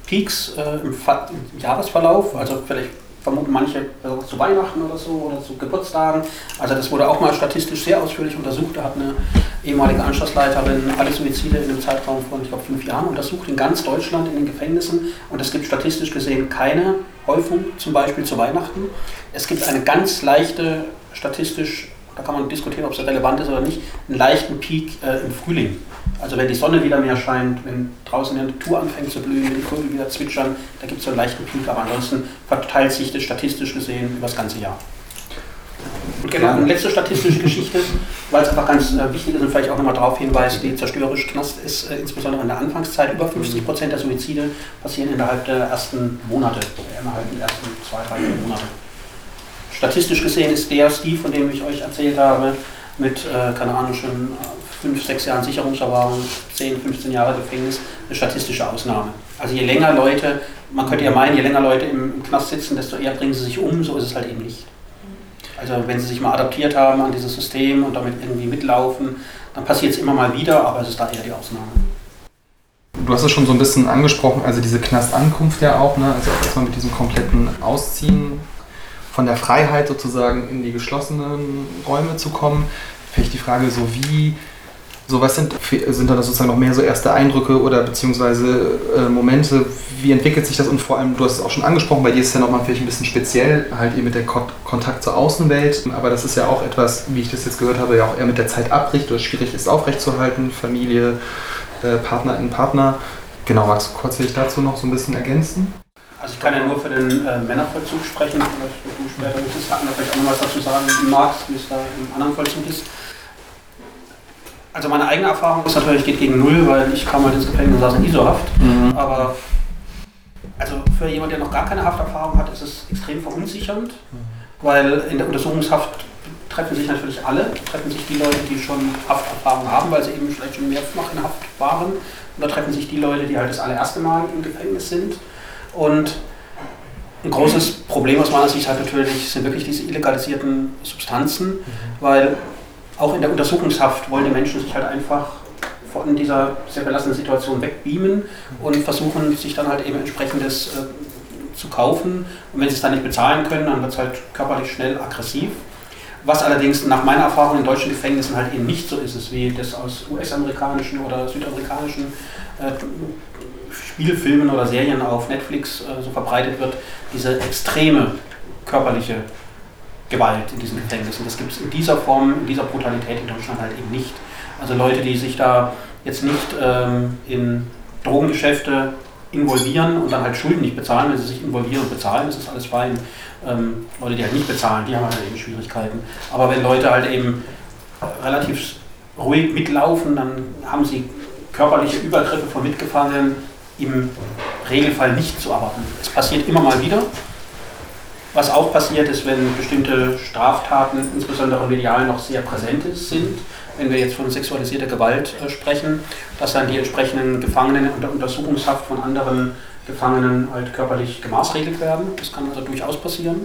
Peaks äh, im, Fa- im Jahresverlauf, also vielleicht vermuten manche also zu Weihnachten oder so oder zu Geburtstagen. Also das wurde auch mal statistisch sehr ausführlich untersucht. Da hat eine ehemalige Anschlussleiterin alle Suizide in einem Zeitraum von, ich glaube, fünf Jahren untersucht in ganz Deutschland in den Gefängnissen. Und es gibt statistisch gesehen keine Häufung, zum Beispiel zu Weihnachten. Es gibt eine ganz leichte, statistisch, da kann man diskutieren, ob es relevant ist oder nicht, einen leichten Peak äh, im Frühling. Also wenn die Sonne wieder mehr scheint, wenn draußen die Natur anfängt zu blühen, wenn die Vögel wieder zwitschern, da gibt es so einen leichten Peak, aber ansonsten verteilt sich das statistisch gesehen über das ganze Jahr. Und genau, eine letzte statistische Geschichte, weil es einfach ganz äh, wichtig ist und vielleicht auch nochmal darauf hinweist, die zerstörerische Knast ist äh, insbesondere in der Anfangszeit, über fünfzig Prozent der Suizide passieren innerhalb der ersten Monate, äh, innerhalb der ersten zwei, drei Monate. Statistisch gesehen ist der Steve, von dem ich euch erzählt habe, mit, äh, keine Ahnung, schon fünf, sechs Jahren Sicherungsverwahrung, zehn, fünfzehn Jahre Gefängnis, eine statistische Ausnahme. Also je länger Leute, man könnte ja meinen, je länger Leute im, im Knast sitzen, desto eher bringen sie sich um, so ist es halt eben nicht. Also wenn sie sich mal adaptiert haben an dieses System und damit irgendwie mitlaufen, dann passiert es immer mal wieder, aber es ist da eher die Ausnahme. Du hast es schon so ein bisschen angesprochen, also diese Knastankunft ja auch, ne? Also auch erstmal mit diesem kompletten Ausziehen von der Freiheit sozusagen in die geschlossenen Räume zu kommen. Vielleicht die Frage so, wie, so was sind, sind da sozusagen noch mehr so erste Eindrücke oder beziehungsweise äh, Momente, wie entwickelt sich das und vor allem, du hast es auch schon angesprochen, bei dir ist es ja nochmal vielleicht ein bisschen speziell, halt eben mit der Ko- Kontakt zur Außenwelt, aber das ist ja auch etwas, wie ich das jetzt gehört habe, ja auch eher mit der Zeit abbricht oder schwierig ist aufrechtzuerhalten, Familie, äh, PartnerInnen, Partner. Genau, magst du kurz vielleicht dazu noch so ein bisschen ergänzen? Also ich kann ja nur für den äh, Männervollzug sprechen, vielleicht du später möchtest vielleicht auch noch was dazu sagen magst, wie es da im anderen Vollzug ist. Also meine eigene Erfahrung ist natürlich, geht gegen Null, weil ich kam halt ins Gefängnis und saß in ISO-Haft. Mhm. Aber also für jemanden, der noch gar keine Hafterfahrung hat, ist es extrem verunsichernd, mhm. weil in der Untersuchungshaft treffen sich natürlich alle, treffen sich die Leute, die schon Hafterfahrung haben, weil sie eben vielleicht schon mehrfach in Haft waren. Und da treffen sich die Leute, die halt das allererste Mal im Gefängnis sind. Und ein großes Problem aus meiner Sicht halt natürlich sind wirklich diese illegalisierten Substanzen, mhm. weil auch in der Untersuchungshaft wollen die Menschen sich halt einfach von dieser sehr belastenden Situation wegbeamen und versuchen sich dann halt eben entsprechendes äh, zu kaufen. Und wenn sie es dann nicht bezahlen können, dann wird es halt körperlich schnell aggressiv. Was allerdings nach meiner Erfahrung in deutschen Gefängnissen halt eben nicht so ist, ist wie das aus U S-amerikanischen oder südamerikanischen äh, Spielfilmen oder Serien auf Netflix äh, so verbreitet wird, diese extreme körperliche Gewalt in diesen Gefängnissen. Das gibt es in dieser Form, in dieser Brutalität in Deutschland halt eben nicht. Also Leute, die sich da jetzt nicht ähm, in Drogengeschäfte involvieren und dann halt Schulden nicht bezahlen, wenn sie sich involvieren und bezahlen, das ist alles fein. Ähm, Leute, die halt nicht bezahlen, die haben halt eben Schwierigkeiten. Aber wenn Leute halt eben relativ ruhig mitlaufen, dann haben sie körperliche Übergriffe von Mitgefangenen im Regelfall nicht zu erwarten. Es passiert immer mal wieder. Was auch passiert ist, wenn bestimmte Straftaten, insbesondere medial, noch sehr präsent sind, wenn wir jetzt von sexualisierter Gewalt äh, sprechen, dass dann die entsprechenden Gefangenen unter Untersuchungshaft von anderen Gefangenen halt körperlich gemaßregelt werden. Das kann also durchaus passieren.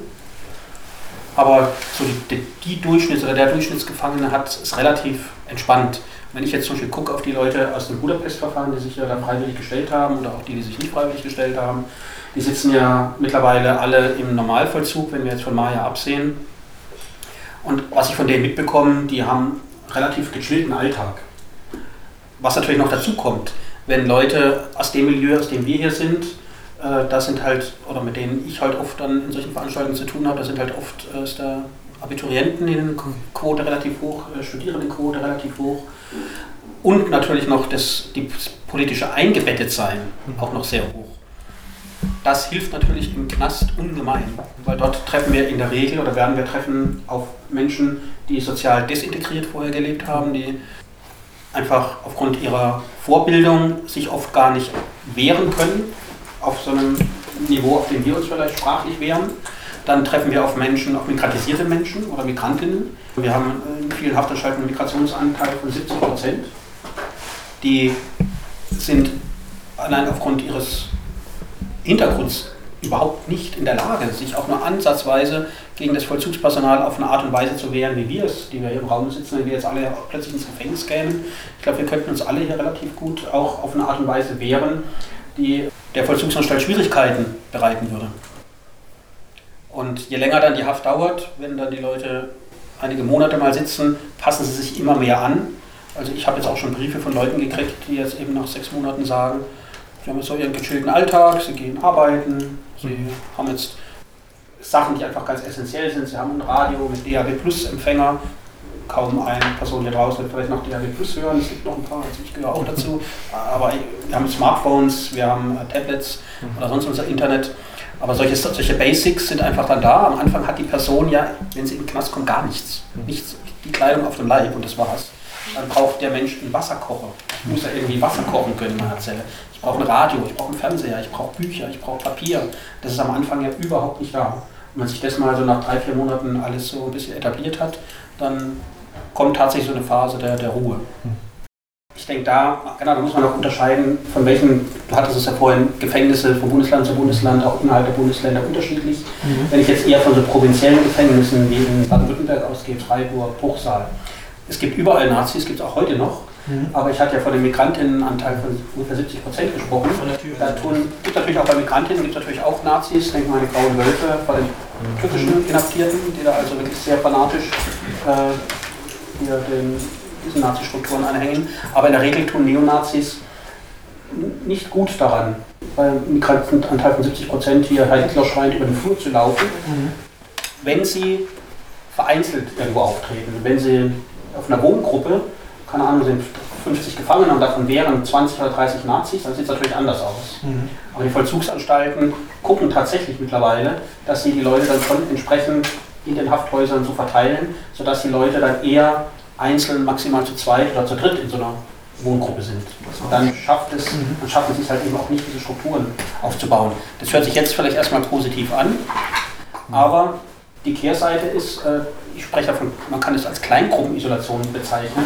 Aber so die, die Durchschnitts- oder der Durchschnittsgefangene hat es relativ entspannt. Wenn ich jetzt zum Beispiel gucke auf die Leute aus dem Budapest-Verfahren, die sich ja da freiwillig gestellt haben oder auch die, die sich nicht freiwillig gestellt haben, die sitzen ja mittlerweile alle im Normalvollzug, wenn wir jetzt von Maya absehen. Und was ich von denen mitbekomme, die haben relativ gechillten Alltag. Was natürlich noch dazu kommt, wenn Leute aus dem Milieu, aus dem wir hier sind, äh, das sind halt, oder mit denen ich halt oft dann in solchen Veranstaltungen zu tun habe, das sind halt oft äh, ist der Abiturientenquote relativ hoch, äh, Studierendenquote relativ hoch und natürlich noch das, die politische Eingebettetsein auch noch sehr hoch. Das hilft natürlich im Knast ungemein, weil dort treffen wir in der Regel oder werden wir treffen auf Menschen, die sozial desintegriert vorher gelebt haben, die einfach aufgrund ihrer Vorbildung sich oft gar nicht wehren können, auf so einem Niveau, auf dem wir uns vielleicht sprachlich wehren. Dann treffen wir auf Menschen, auf migratisierte Menschen oder Migrantinnen. Wir haben in vielen Haftanstalten einen Migrationsanteil von siebzig Prozent. Die sind allein aufgrund ihres Hintergrunds überhaupt nicht in der Lage, sich auch nur ansatzweise gegen das Vollzugspersonal auf eine Art und Weise zu wehren, wie wir es, die wir hier im Raum sitzen, wenn wir jetzt alle plötzlich ins Gefängnis kämen. Ich glaube, wir könnten uns alle hier relativ gut auch auf eine Art und Weise wehren, die der Vollzugsanstalt Schwierigkeiten bereiten würde. Und je länger dann die Haft dauert, wenn dann die Leute einige Monate mal sitzen, passen sie sich immer mehr an. Also ich habe jetzt auch schon Briefe von Leuten gekriegt, die jetzt eben nach sechs Monaten sagen, sie haben jetzt so ihren gechillten Alltag, sie gehen arbeiten, sie haben jetzt Sachen, die einfach ganz essentiell sind. Sie haben ein Radio mit D A B Plus Empfänger. Kaum eine Person hier draußen wird vielleicht noch D A B Plus hören, es gibt noch ein paar, also ich gehöre auch dazu. Aber wir haben Smartphones, wir haben Tablets oder sonst unser Internet. Aber solche, solche Basics sind einfach dann da. Am Anfang hat die Person ja, wenn sie in den Knast kommt, gar nichts. Nichts, die Kleidung auf dem Leib und das war's. Dann braucht der Mensch einen Wasserkocher. Ich muss ja irgendwie Wasser kochen können in meiner Zelle. Ich brauche ein Radio, ich brauche einen Fernseher, ich brauche Bücher, ich brauche Papier. Das ist am Anfang ja überhaupt nicht da. Wenn man sich das mal so nach drei, vier Monaten alles so ein bisschen etabliert hat, dann kommt tatsächlich so eine Phase der, der Ruhe. Ich denke, da, genau, da muss man auch unterscheiden, von welchen, du hattest es ja vorhin, Gefängnisse von Bundesland zu Bundesland, auch innerhalb der Bundesländer unterschiedlich. Mhm. Wenn ich jetzt eher von so provinziellen Gefängnissen wie in Baden-Württemberg ausgehe, Freiburg, Bruchsal, es gibt überall Nazis, gibt es auch heute noch, mhm. aber ich hatte ja von dem Migrantinnenanteil von ungefähr siebzig Prozent gesprochen. Da tun, gibt natürlich auch bei Migrantinnen, gibt natürlich auch Nazis, denke mal an die Grauen Wölfe, bei den mhm. türkischen Inhaftierten, die da also wirklich sehr fanatisch äh, hier den, diesen Nazi-Strukturen anhängen. Aber in der Regel tun Neonazis nicht gut daran, bei Migrantenanteil von siebzig Prozent hier Heil Hitler schreiend über den Flur zu laufen, mhm. wenn sie vereinzelt irgendwo auftreten. Wenn sie auf einer Wohngruppe, keine Ahnung, sind fünfzig Gefangene und davon wären zwanzig oder dreißig Nazis, dann sieht es natürlich anders aus. Mhm. Aber die Vollzugsanstalten gucken tatsächlich mittlerweile, dass sie die Leute dann schon entsprechend in den Hafthäusern so verteilen, sodass die Leute dann eher einzeln maximal zu zweit oder zu dritt in so einer Wohngruppe sind. Und dann schafft es, dann schaffen sie es halt eben auch nicht, diese Strukturen aufzubauen. Das hört sich jetzt vielleicht erstmal positiv an, aber die Kehrseite ist, ich spreche davon, man kann es als Kleingruppenisolation bezeichnen.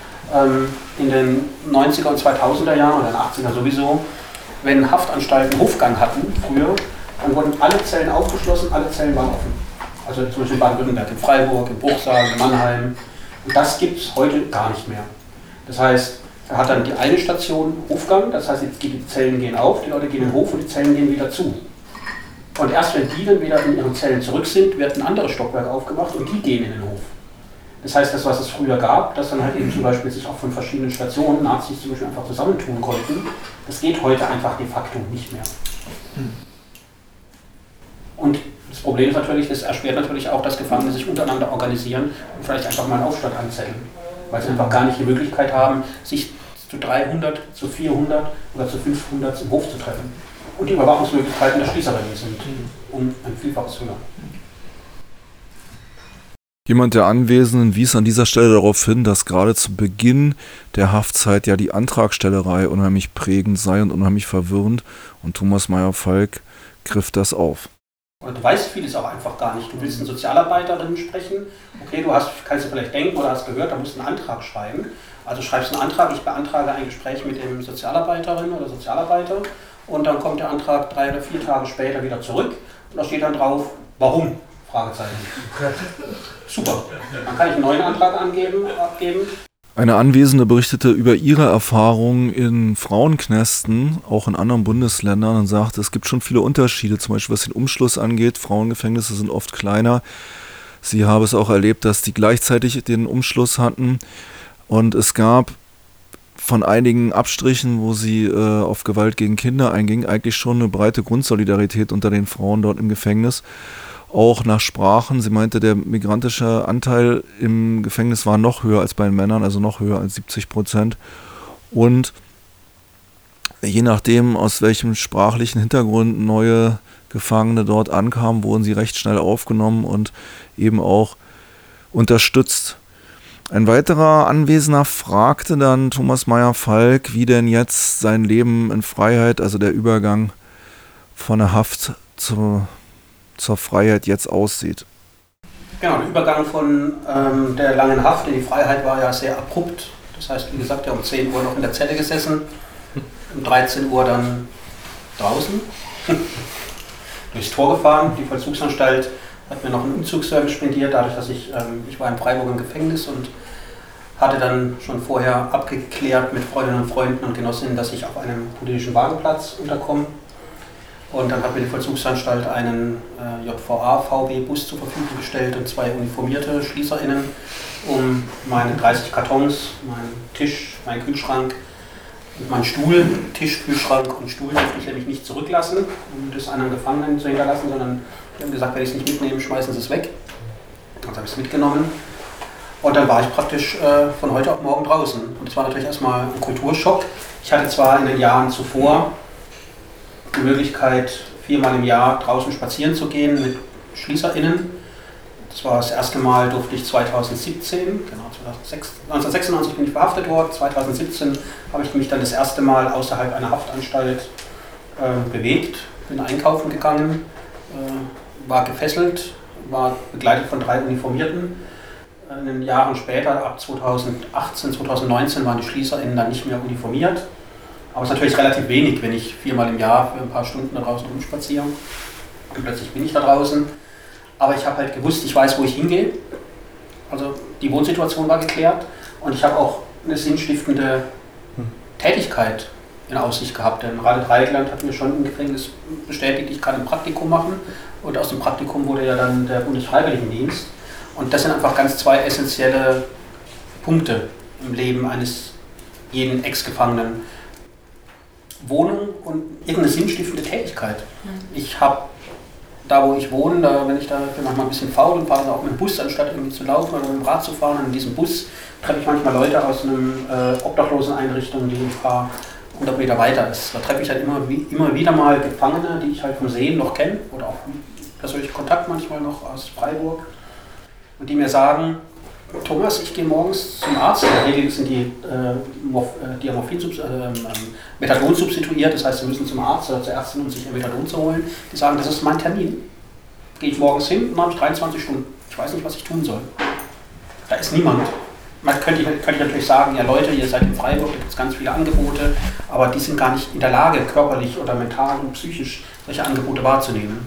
In den neunziger und zweitausender Jahren oder in den achtziger sowieso, wenn Haftanstalten Hofgang hatten früher, dann wurden alle Zellen aufgeschlossen, alle Zellen waren offen. Also zum Beispiel in Baden-Württemberg, in Freiburg, in Bruchsal, in Mannheim. Und das gibt es heute gar nicht mehr. Das heißt, er hat dann die eine Station Hofgang, das heißt, jetzt die Zellen gehen auf, die Leute gehen in den Hof und die Zellen gehen wieder zu. Und erst wenn die dann wieder in ihren Zellen zurück sind, wird ein anderes Stockwerk aufgemacht und die gehen in den Hof. Das heißt, das, was es früher gab, dass dann halt eben zum Beispiel sich auch von verschiedenen Stationen Nazis zum Beispiel einfach zusammentun konnten, das geht heute einfach de facto nicht mehr. Und das Problem ist natürlich, das erschwert natürlich auch, dass Gefangene sich untereinander organisieren und vielleicht einfach mal einen Aufstand anzetteln, weil sie einfach gar nicht die Möglichkeit haben, sich zu dreihundert, zu vierhundert oder zu fünfhundert im Hof zu treffen. Und die Überwachungsmöglichkeiten der Schließerinnen sind um ein Vielfaches höher. Jemand der Anwesenden wies an dieser Stelle darauf hin, dass gerade zu Beginn der Haftzeit ja die Antragstellerei unheimlich prägend sei und unheimlich verwirrend, und Thomas Meyer-Falk griff das auf. Und du weißt vieles auch einfach gar nicht. Du willst eine Sozialarbeiterin sprechen, okay, du hast, kannst du vielleicht denken oder hast gehört, da musst du einen Antrag schreiben. Also schreibst einen Antrag, ich beantrage ein Gespräch mit dem Sozialarbeiterin oder Sozialarbeiter, und dann kommt der Antrag drei oder vier Tage später wieder zurück und da steht dann drauf, warum? Fragezeichen. Super. Dann kann ich einen neuen Antrag angeben, abgeben. Eine Anwesende berichtete über ihre Erfahrungen in Frauenknästen, auch in anderen Bundesländern, und sagte, es gibt schon viele Unterschiede, zum Beispiel was den Umschluss angeht. Frauengefängnisse sind oft kleiner. Sie habe es auch erlebt, dass die gleichzeitig den Umschluss hatten, und es gab von einigen Abstrichen, wo sie äh, auf Gewalt gegen Kinder einging, eigentlich schon eine breite Grundsolidarität unter den Frauen dort im Gefängnis. Auch nach Sprachen. Sie meinte, der migrantische Anteil im Gefängnis war noch höher als bei den Männern, also noch höher als siebzig Prozent. Und je nachdem, aus welchem sprachlichen Hintergrund neue Gefangene dort ankamen, wurden sie recht schnell aufgenommen und eben auch unterstützt. Ein weiterer Anwesender fragte dann Thomas Meyer-Falk, wie denn jetzt sein Leben in Freiheit, also der Übergang von der Haft zur, zur Freiheit jetzt aussieht. Genau, der Übergang von ähm, der langen Haft in die Freiheit war ja sehr abrupt. Das heißt, wie gesagt, wir haben um zehn Uhr noch in der Zelle gesessen, um dreizehn Uhr dann draußen, durchs Tor gefahren. Die Vollzugsanstalt hat mir noch einen Umzugsservice spendiert, dadurch, dass ich, ähm, ich war in Freiburg im Gefängnis und hatte dann schon vorher abgeklärt mit Freundinnen und Freunden und Genossinnen, dass ich auf einem politischen Wagenplatz unterkomme. Und dann hat mir die Vollzugsanstalt einen äh, J V A-V W-Bus zur Verfügung gestellt und zwei uniformierte SchließerInnen, um meine dreißig Kartons, meinen Tisch, meinen Kühlschrank und meinen Stuhl, Tisch, Kühlschrank und Stuhl durfte ich nämlich nicht zurücklassen, um das anderen Gefangenen zu hinterlassen, sondern die haben gesagt, wenn ich es nicht mitnehme, schmeißen sie es weg. Also habe ich es mitgenommen. Und dann war ich praktisch äh, von heute auf morgen draußen. Und das war natürlich erstmal ein Kulturschock. Ich hatte zwar in den Jahren zuvor die Möglichkeit, viermal im Jahr draußen spazieren zu gehen mit SchließerInnen. Das war das erste Mal, durfte ich zweitausendsiebzehn, genau, neunzehnhundertsechsundneunzig bin ich verhaftet worden, zweitausendsiebzehn habe ich mich dann das erste Mal außerhalb einer Haftanstalt äh, bewegt, bin einkaufen gegangen, äh, war gefesselt, war begleitet von drei Uniformierten. In den Jahren später, ab zweitausendachtzehn, zweitausendneunzehn, waren die SchließerInnen dann nicht mehr uniformiert. Aber es ist natürlich relativ wenig, wenn ich viermal im Jahr für ein paar Stunden da draußen rumspaziere. Und plötzlich bin ich da draußen. Aber ich habe halt gewusst, ich weiß, wo ich hingehe. Also die Wohnsituation war geklärt. Und ich habe auch eine sinnstiftende Tätigkeit in Aussicht gehabt. Denn Radet Reigland hat mir schon im Gefängnis bestätigt, ich kann ein Praktikum machen. Und aus dem Praktikum wurde ja dann der Bundesfreiwilligendienst. Und das sind einfach ganz zwei essentielle Punkte im Leben eines jeden Ex-Gefangenen. Wohnung und irgendeine sinnstiftende Tätigkeit. Ich habe da, wo ich wohne, da, wenn ich da bin manchmal ein bisschen faul und fahre auch mit dem Bus, anstatt irgendwie zu laufen oder mit dem Rad zu fahren. Und in diesem Bus treffe ich manchmal Leute aus einer äh, Obdachloseneinrichtung, die ein paar hundert Meter weiter ist. Da treffe ich halt immer, wie, immer wieder mal Gefangene, die ich halt vom Sehen noch kenne oder auch persönlichen Kontakt manchmal noch aus Freiburg. Und die mir sagen, Thomas, ich gehe morgens zum Arzt, in der Regel sind die äh, Morph- äh, Diamorphin äh, äh, Methadon substituiert, das heißt, sie müssen zum Arzt oder zur Ärztin, um sich ein Methadon zu holen. Die sagen, das ist mein Termin. Gehe ich morgens hin und dann habe ich dreiundzwanzig Stunden. Ich weiß nicht, was ich tun soll. Da ist niemand. Man könnte, könnte ich natürlich sagen, ja Leute, ihr seid in Freiburg, da gibt es ganz viele Angebote, aber die sind gar nicht in der Lage, körperlich oder mental und psychisch solche Angebote wahrzunehmen.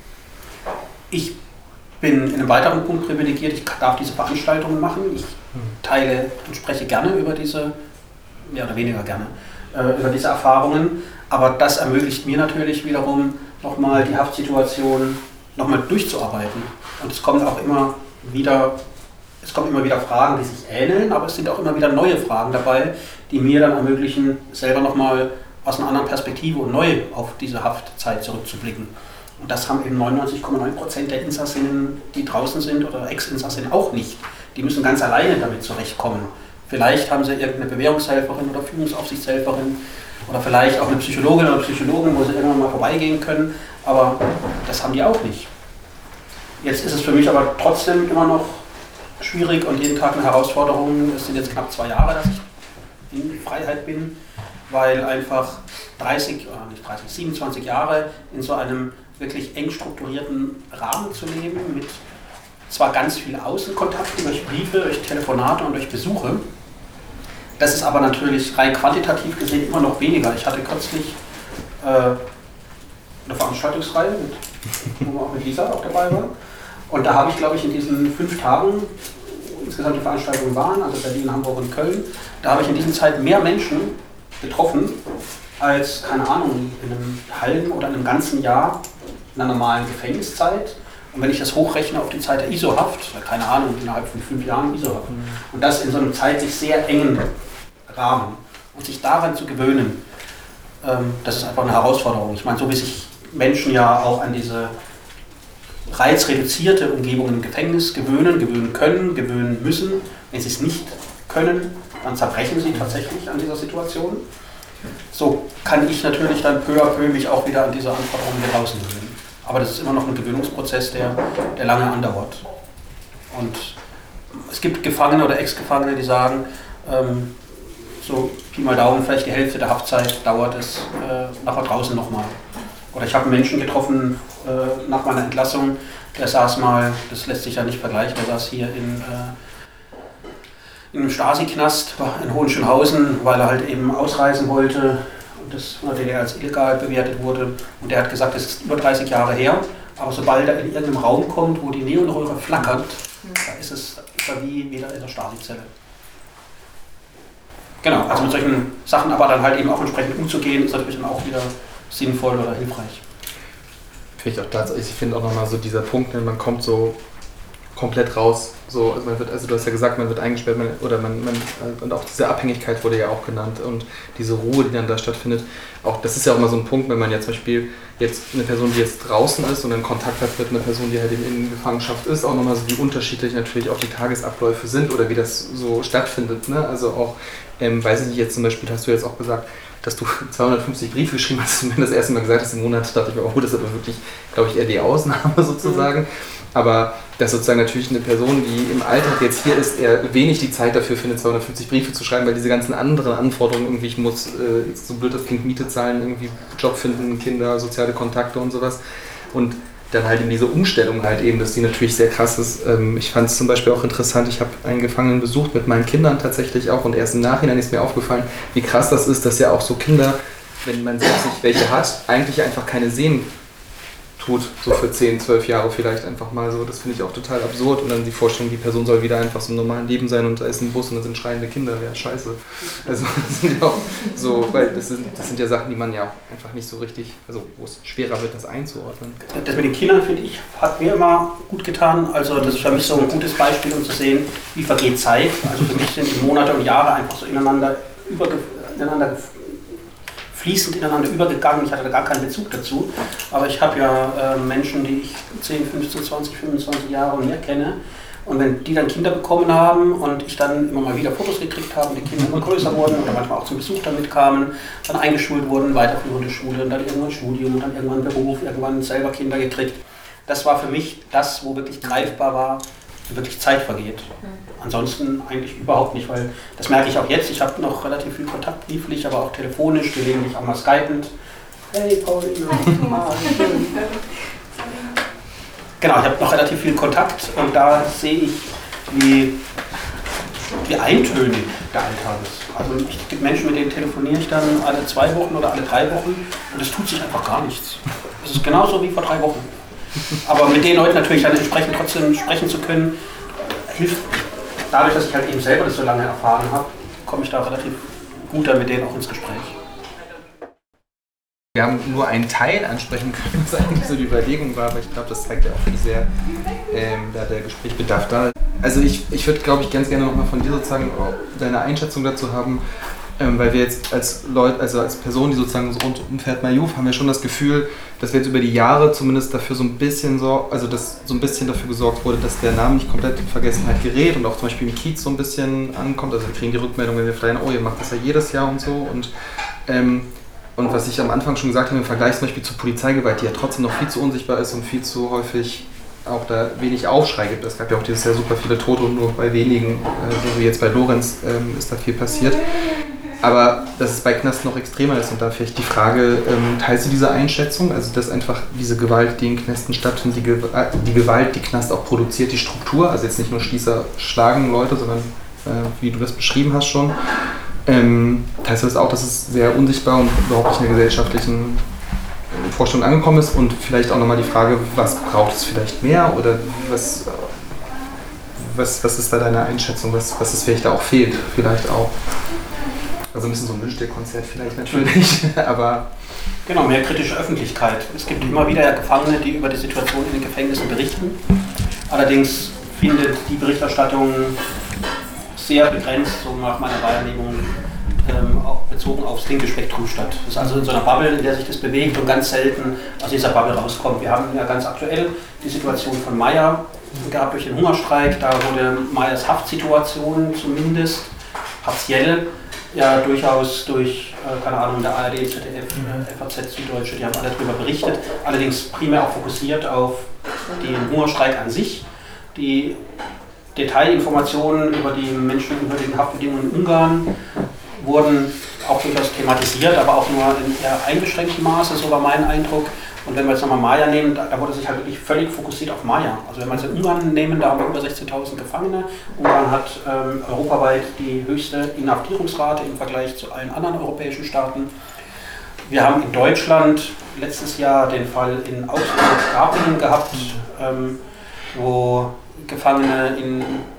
Ich bin in einem weiteren Punkt privilegiert, ich darf diese Veranstaltungen machen, ich teile und spreche gerne über diese, mehr oder weniger gerne, äh, über diese Erfahrungen, aber das ermöglicht mir natürlich wiederum nochmal die Haftsituation nochmal durchzuarbeiten. Und es kommen auch immer wieder, es kommen immer wieder Fragen, die sich ähneln, aber es sind auch immer wieder neue Fragen dabei, die mir dann ermöglichen, selber nochmal aus einer anderen Perspektive und neu auf diese Haftzeit zurückzublicken. Und das haben eben neunundneunzig Komma neun Prozent der Insassinnen, die draußen sind oder Ex-Insassinnen auch nicht. Die müssen ganz alleine damit zurechtkommen. Vielleicht haben sie irgendeine Bewährungshelferin oder Führungsaufsichtshelferin oder vielleicht auch eine Psychologin oder Psychologen, wo sie irgendwann mal vorbeigehen können, aber das haben die auch nicht. Jetzt ist es für mich aber trotzdem immer noch schwierig und jeden Tag eine Herausforderung. Es sind jetzt knapp zwei Jahre, dass ich in Freiheit bin, weil einfach dreißig, oder nicht dreißig, siebenundzwanzig Jahre in so einem wirklich eng strukturierten Rahmen zu leben, mit zwar ganz viel Außenkontakten durch Briefe, durch Telefonate und durch Besuche. Das ist aber natürlich rein quantitativ gesehen immer noch weniger. Ich hatte kürzlich äh, eine Veranstaltungsreihe, mit, wo auch mit Lisa auch dabei war. Und da habe ich, glaube ich, in diesen fünf Tagen, wo insgesamt die Veranstaltungen waren, also Berlin, Hamburg und Köln, da habe ich in dieser Zeit mehr Menschen getroffen, als, keine Ahnung, in einem halben oder einem ganzen Jahr in einer normalen Gefängniszeit. Und wenn ich das hochrechne auf die Zeit der I S O-Haft, keine Ahnung, innerhalb von fünf Jahren I S O-Haft, mhm. und das in so einem zeitlich sehr engen Rahmen und sich daran zu gewöhnen, ähm, das ist einfach eine Herausforderung. Ich meine, so wie sich Menschen ja auch an diese reizreduzierte Umgebung im Gefängnis gewöhnen, gewöhnen können, gewöhnen müssen. Wenn sie es nicht können, dann zerbrechen sie tatsächlich an dieser Situation. So kann ich natürlich dann peu à peu mich auch wieder an diese Anforderungen hier draußen gewöhnen. Aber das ist immer noch ein Gewöhnungsprozess, der, der lange andauert. Und es gibt Gefangene oder Ex-Gefangene, die sagen, ähm, so Pi mal Daumen, vielleicht die Hälfte der Haftzeit dauert es äh, nachher draußen nochmal. Oder ich habe einen Menschen getroffen äh, nach meiner Entlassung, der saß mal, das lässt sich ja nicht vergleichen, der saß hier in, äh, in einem Stasi-Knast in Hohenschönhausen, weil er halt eben ausreisen wollte. Und das von der D D R als illegal bewertet wurde. Und der hat gesagt, das ist über dreißig Jahre her, aber sobald er in irgendeinem Raum kommt, wo die Neonröhre flackert, mhm. da ist es ist er wie wieder in der Stasi-Zelle. Genau, also mit solchen Sachen, aber dann halt eben auch entsprechend umzugehen, ist natürlich dann auch wieder sinnvoll oder hilfreich. Finde ich auch dazu. Ich finde auch nochmal so dieser Punkt, man kommt so komplett raus. So, also, man wird, also du hast ja gesagt, man wird eingesperrt, man, oder man, man, und auch diese Abhängigkeit wurde ja auch genannt und diese Ruhe, die dann da stattfindet. Auch das ist ja auch mal so ein Punkt, wenn man ja zum Beispiel jetzt eine Person, die jetzt draußen ist und in Kontakt hat mit einer Person, die halt in, in Gefangenschaft ist, auch nochmal so, wie unterschiedlich natürlich auch die Tagesabläufe sind oder wie das so stattfindet. Ne? Also auch, ähm, weiß ich nicht, jetzt zum Beispiel hast du jetzt auch gesagt, dass du zweihundertfünfzig Briefe geschrieben hast und mir das erste Mal gesagt hast im Monat, dachte ich mir, oh, das ist aber wirklich, glaube ich, eher die Ausnahme sozusagen. Mhm. Aber dass sozusagen natürlich eine Person, die im Alltag jetzt hier ist, eher wenig die Zeit dafür findet, zweihundertfünfzig Briefe zu schreiben, weil diese ganzen anderen Anforderungen, irgendwie, ich muss, äh, jetzt so blöd das klingt, Miete zahlen, irgendwie Job finden, Kinder, soziale Kontakte und sowas. Und dann halt in diese Umstellung halt eben, dass die natürlich sehr krass ist. Ähm, ich fand es zum Beispiel auch interessant, ich habe einen Gefangenen besucht mit meinen Kindern tatsächlich auch und erst im Nachhinein ist mir aufgefallen, wie krass das ist, dass ja auch so Kinder, wenn man selbst nicht welche hat, eigentlich einfach keine sehen tut, so für zehn, zwölf Jahre vielleicht einfach mal so. Das finde ich auch total absurd. Und dann die Vorstellung, die Person soll wieder einfach so im normalen Leben sein und da ist ein Bus und da sind schreiende Kinder. Ja, scheiße. Also das sind ja auch so, weil das sind, das sind ja Sachen, die man ja auch einfach nicht so richtig, also wo es schwerer wird, das einzuordnen. Das mit den Kindern, finde ich, hat mir immer gut getan. Also das ist für mich so ein gutes Beispiel, um zu sehen, wie vergeht Zeit. Also für mich sind die Monate und Jahre einfach so ineinander, überge ineinander fließend ineinander übergegangen. Ich hatte da gar keinen Bezug dazu. Aber ich habe ja äh, Menschen, die ich zehn, fünfzehn, zwanzig, fünfundzwanzig Jahre und mehr kenne. Und wenn die dann Kinder bekommen haben und ich dann immer mal wieder Fotos gekriegt habe und die Kinder immer größer wurden oder manchmal auch zum Besuch damit kamen, dann eingeschult wurden, weiterführende Schule und dann irgendwann Studium und dann irgendwann Beruf, irgendwann selber Kinder gekriegt. Das war für mich das, wo wirklich greifbar war, wie wirklich Zeit vergeht. Ansonsten eigentlich überhaupt nicht, weil das merke ich auch jetzt. Ich habe noch relativ viel Kontakt brieflich, aber auch telefonisch, gelegentlich auch mal skypend. Hey Pauline. Ah, schön. Genau, ich habe noch relativ viel Kontakt und da sehe ich, wie, wie eintönig der Alltag ist. Also es gibt Menschen, mit denen telefoniere ich dann alle zwei Wochen oder alle drei Wochen und es tut sich einfach gar nichts. Es ist genauso wie vor drei Wochen. Aber mit den Leuten natürlich dann entsprechend trotzdem sprechen zu können, hilft. Dadurch, dass ich halt eben selber das so lange erfahren habe, komme ich da relativ gut dann mit denen auch ins Gespräch. Wir haben nur einen Teil ansprechen können, was eigentlich so die Überlegung war, aber ich glaube, das zeigt ja auch, wie sehr ähm, da der Gesprächsbedarf da ist. Also ich, ich würde, glaube ich, ganz gerne nochmal von dir sozusagen deine Einschätzung dazu haben, ähm, weil wir jetzt als Leute, also als Person, die sozusagen so rund um Pferd Mayouf, haben wir schon das Gefühl, dass wir jetzt über die Jahre zumindest dafür so ein bisschen so, also dass so ein bisschen dafür gesorgt wurde, dass der Name nicht komplett in Vergessenheit gerät und auch zum Beispiel im Kiez so ein bisschen ankommt. Also wir kriegen die Rückmeldung, wenn wir vielleicht, oh, ihr macht das ja jedes Jahr und so und ähm, Und was ich am Anfang schon gesagt habe, im Vergleich zum Beispiel zur Polizeigewalt, die ja trotzdem noch viel zu unsichtbar ist und viel zu häufig auch da wenig Aufschrei gibt. Es gab ja auch dieses Jahr super viele Tote und nur bei wenigen, so wie jetzt bei Lorenz, ähm, ist da viel passiert. Aber dass es bei Knast noch extremer ist und da vielleicht die Frage, ähm, teilst du diese Einschätzung? Also dass einfach diese Gewalt, die in Knästen stattfindet, die, Ge die Gewalt, die Knast auch produziert, die Struktur, also jetzt nicht nur Schließer schlagen Leute, sondern äh, wie du das beschrieben hast schon, Ähm, teilst du das auch, dass es sehr unsichtbar und überhaupt nicht in der gesellschaftlichen Vorstellung angekommen ist? Und vielleicht auch nochmal die Frage, was braucht es vielleicht mehr? Oder was, was, was ist da deine Einschätzung, was, was es vielleicht da auch fehlt? Vielleicht auch. Also ein bisschen so ein Wünsch-dir-Konzert vielleicht natürlich, aber... Genau, mehr kritische Öffentlichkeit. Es gibt immer wieder Gefangene, die über die Situation in den Gefängnissen berichten. Allerdings findet die Berichterstattung sehr begrenzt, so nach meiner Wahrnehmung, ähm, auch bezogen aufs linke Spektrum statt. Das ist also in so einer Bubble, in der sich das bewegt und ganz selten aus dieser Bubble rauskommt. Wir haben ja ganz aktuell die Situation von Meier gehabt durch den Hungerstreik. Da wurde Meiers Haftsituation zumindest partiell ja durchaus durch, äh, keine Ahnung, der A R D, Z D F, äh, F A Z, Süddeutsche, die haben alle darüber berichtet. Allerdings primär auch fokussiert auf den Hungerstreik an sich. Die Detailinformationen über die menschenwürdigen Haftbedingungen in Ungarn wurden auch durchaus thematisiert, aber auch nur in eher eingeschränktem Maße, so war mein Eindruck. Und wenn wir jetzt nochmal Maya nehmen, da, da wurde sich halt wirklich völlig fokussiert auf Maya. Also wenn wir jetzt in Ungarn nehmen, da haben wir über sechzehntausend Gefangene. Ungarn hat ähm, europaweit die höchste Inhaftierungsrate im Vergleich zu allen anderen europäischen Staaten. Wir haben in Deutschland letztes Jahr den Fall in Augsburg-Garbingen gehabt, ähm, wo Gefangene in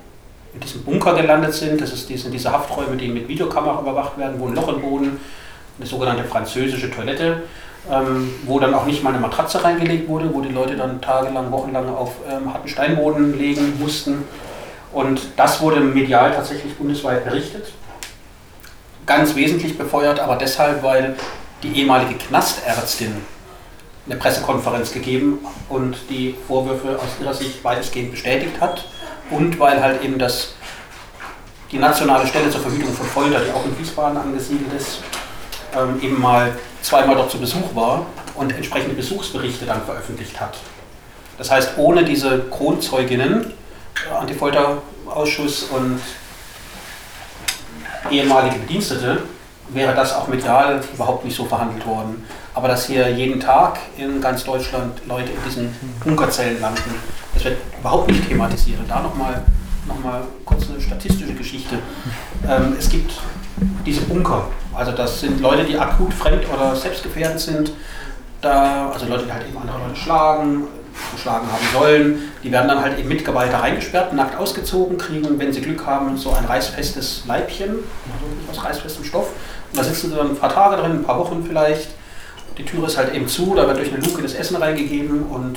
in diesem Bunker gelandet sind. Das, ist, das sind diese Hafträume, die mit Videokamera überwacht werden, wo ein Loch im Boden, eine sogenannte französische Toilette, ähm, wo dann auch nicht mal eine Matratze reingelegt wurde, wo die Leute dann tagelang, wochenlang auf ähm, harten Steinboden legen mussten. Und das wurde medial tatsächlich bundesweit berichtet. Ganz wesentlich befeuert, aber deshalb, weil die ehemalige Knastärztin eine Pressekonferenz gegeben und die Vorwürfe aus ihrer Sicht weitestgehend bestätigt hat und weil halt eben das, die nationale Stelle zur Verhütung von Folter, die auch in Wiesbaden angesiedelt ist, ähm, eben mal zweimal dort zu Besuch war und entsprechende Besuchsberichte dann veröffentlicht hat. Das heißt, ohne diese Kronzeuginnen, äh, Antifolterausschuss und ehemalige Bedienstete, wäre das auch medial überhaupt nicht so verhandelt worden. Aber dass hier jeden Tag in ganz Deutschland Leute in diesen Bunkerzellen landen, das wird überhaupt nicht thematisiert. Da nochmal noch mal kurz eine statistische Geschichte. Ähm, es gibt diese Bunker, also das sind Leute, die akut fremd- oder selbstgefährdend sind, da, also Leute, die halt eben andere Leute schlagen, geschlagen haben sollen, die werden dann halt eben mit Gewalt da reingesperrt, nackt ausgezogen, kriegen, wenn sie Glück haben, so ein reißfestes Leibchen, also aus reißfestem Stoff. Und da sitzen sie dann ein paar Tage drin, ein paar Wochen vielleicht. Die Tür ist halt eben zu, da wird durch eine Luke das Essen reingegeben und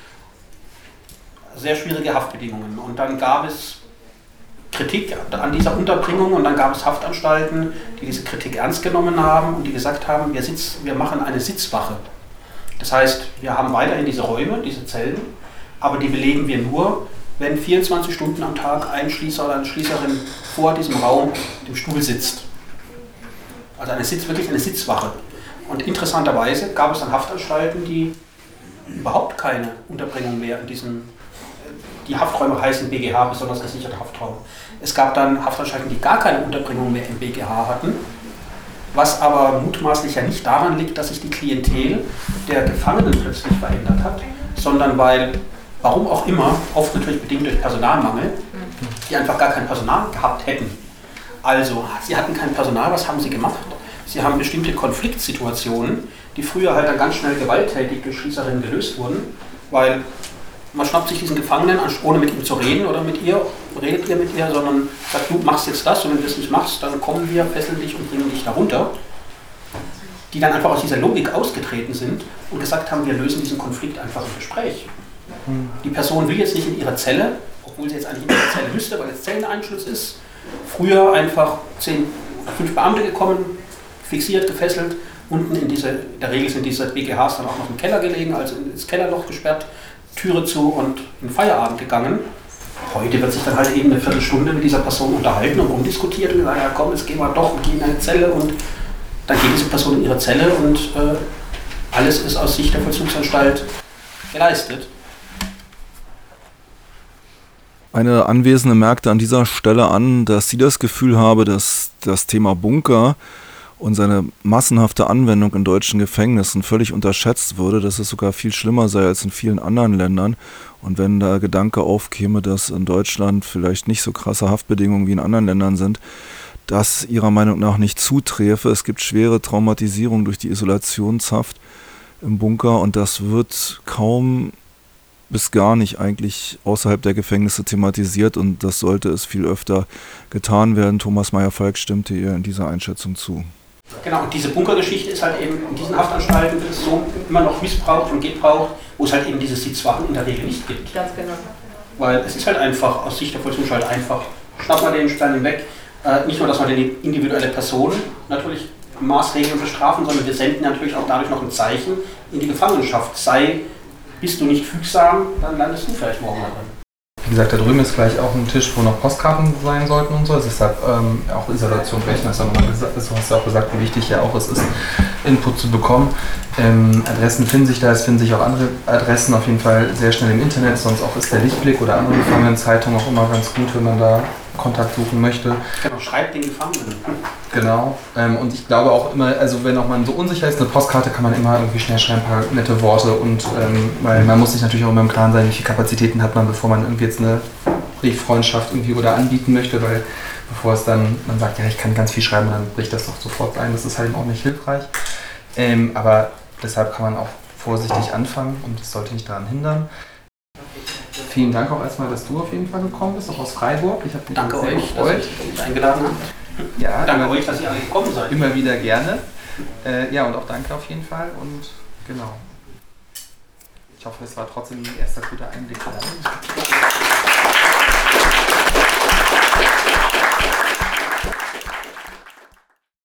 sehr schwierige Haftbedingungen. Und dann gab es Kritik an dieser Unterbringung und dann gab es Haftanstalten, die diese Kritik ernst genommen haben und die gesagt haben, wir, sitz, wir machen eine Sitzwache. Das heißt, wir haben weiterhin diese Räume, diese Zellen, aber die belegen wir nur, wenn vierundzwanzig Stunden am Tag ein Schließer oder eine Schließerin vor diesem Raum dem Stuhl sitzt. Also eine Sitz, wirklich eine Sitzwache. Und interessanterweise gab es dann Haftanstalten, die überhaupt keine Unterbringung mehr in diesem, die Hafträume heißen B G H, besonders gesicherter Haftraum. Es gab dann Haftanstalten, die gar keine Unterbringung mehr im B G H hatten, was aber mutmaßlich ja nicht daran liegt, dass sich die Klientel der Gefangenen plötzlich verändert hat, sondern weil, warum auch immer, oft natürlich bedingt durch Personalmangel, die einfach gar kein Personal gehabt hätten. Also, sie hatten kein Personal, was haben sie gemacht? Sie haben bestimmte Konfliktsituationen, die früher halt dann ganz schnell gewalttätig durch Schließerinnen gelöst wurden, weil man schnappt sich diesen Gefangenen, ohne mit ihm zu reden oder mit ihr, redet ihr mit ihr, sondern sagt, du machst jetzt das und wenn du das nicht machst, dann kommen wir, fesseln dich und bringen dich da runter. Die dann einfach aus dieser Logik ausgetreten sind und gesagt haben, wir lösen diesen Konflikt einfach im Gespräch. Die Person will jetzt nicht in ihrer Zelle, obwohl sie jetzt eigentlich in ihrer Zelle müsste, weil jetzt Zelleneinschluss ist. Früher einfach zehn oder fünf Beamte gekommen, fixiert, gefesselt, unten in diese, in der Regel sind diese B G Hs dann auch noch im Keller gelegen, also ins Kellerloch gesperrt, Türe zu und in Feierabend gegangen. Heute wird sich dann halt eben eine Viertelstunde mit dieser Person unterhalten und rumdiskutiert und gesagt, ja komm, jetzt gehen wir doch und gehen in eine Zelle und dann geht diese Person in ihre Zelle und äh, alles ist aus Sicht der Vollzugsanstalt geleistet. Eine Anwesende merkte an dieser Stelle an, dass sie das Gefühl habe, dass das Thema Bunker und seine massenhafte Anwendung in deutschen Gefängnissen völlig unterschätzt würde, dass es sogar viel schlimmer sei als in vielen anderen Ländern. Und wenn der Gedanke aufkäme, dass in Deutschland vielleicht nicht so krasse Haftbedingungen wie in anderen Ländern sind, das ihrer Meinung nach nicht zuträfe. Es gibt schwere Traumatisierung durch die Isolationshaft im Bunker und das wird kaum bis gar nicht eigentlich außerhalb der Gefängnisse thematisiert und das sollte es viel öfter getan werden. Thomas Meyer-Falk stimmte ihr in dieser Einschätzung zu. Genau, und diese Bunkergeschichte ist halt eben in diesen Haftanstalten so immer noch missbraucht und gebraucht, wo es halt eben diese Sitzwachen in der Regel nicht gibt. Ganz genau. Weil es ist halt einfach, aus Sicht der Vollzugsanstalt einfach, schnappen wir den, sperren ihn weg. Äh, nicht nur, dass wir die individuelle Person natürlich maßregeln und bestrafen, sondern wir senden natürlich auch dadurch noch ein Zeichen in die Gefangenschaft. Sei, bist du nicht fügsam, dann landest du vielleicht morgen da drin. Wie gesagt, da drüben ist gleich auch ein Tisch, wo noch Postkarten sein sollten und so. Also deshalb ähm, auch Isolation brechen. Das du hast ja auch gesagt, wie wichtig ja auch es ist, Input zu bekommen. Ähm, Adressen finden sich da, es finden sich auch andere Adressen auf jeden Fall sehr schnell im Internet. Sonst auch ist der Lichtblick oder andere Gefangenenzeitungen auch immer ganz gut, wenn man da Kontakt suchen möchte. Genau, schreibt den Gefangenen. Genau. Ähm, und ich glaube auch immer, also wenn auch man so unsicher ist, eine Postkarte kann man immer irgendwie schnell schreiben, ein paar nette Worte und ähm, weil man muss sich natürlich auch immer im Klaren sein, wie viele Kapazitäten hat man, bevor man irgendwie jetzt eine Brieffreundschaft irgendwie oder anbieten möchte, weil bevor es dann, man sagt, ja, ich kann ganz viel schreiben, dann bricht das doch sofort ein. Das ist halt auch nicht hilfreich. Ähm, aber deshalb kann man auch vorsichtig anfangen und das sollte nicht daran hindern. Vielen Dank auch erstmal, dass du auf jeden Fall gekommen bist, auch aus Freiburg. Ich habe mich Danke sehr euch, gefreut. dass ihr mich eingeladen habt. Ja, Danke immer, euch, dass ihr alle gekommen seid. Immer wieder gerne. Äh, ja, und auch danke auf jeden Fall und genau. Ich hoffe, es war trotzdem ein erster guter Einblick.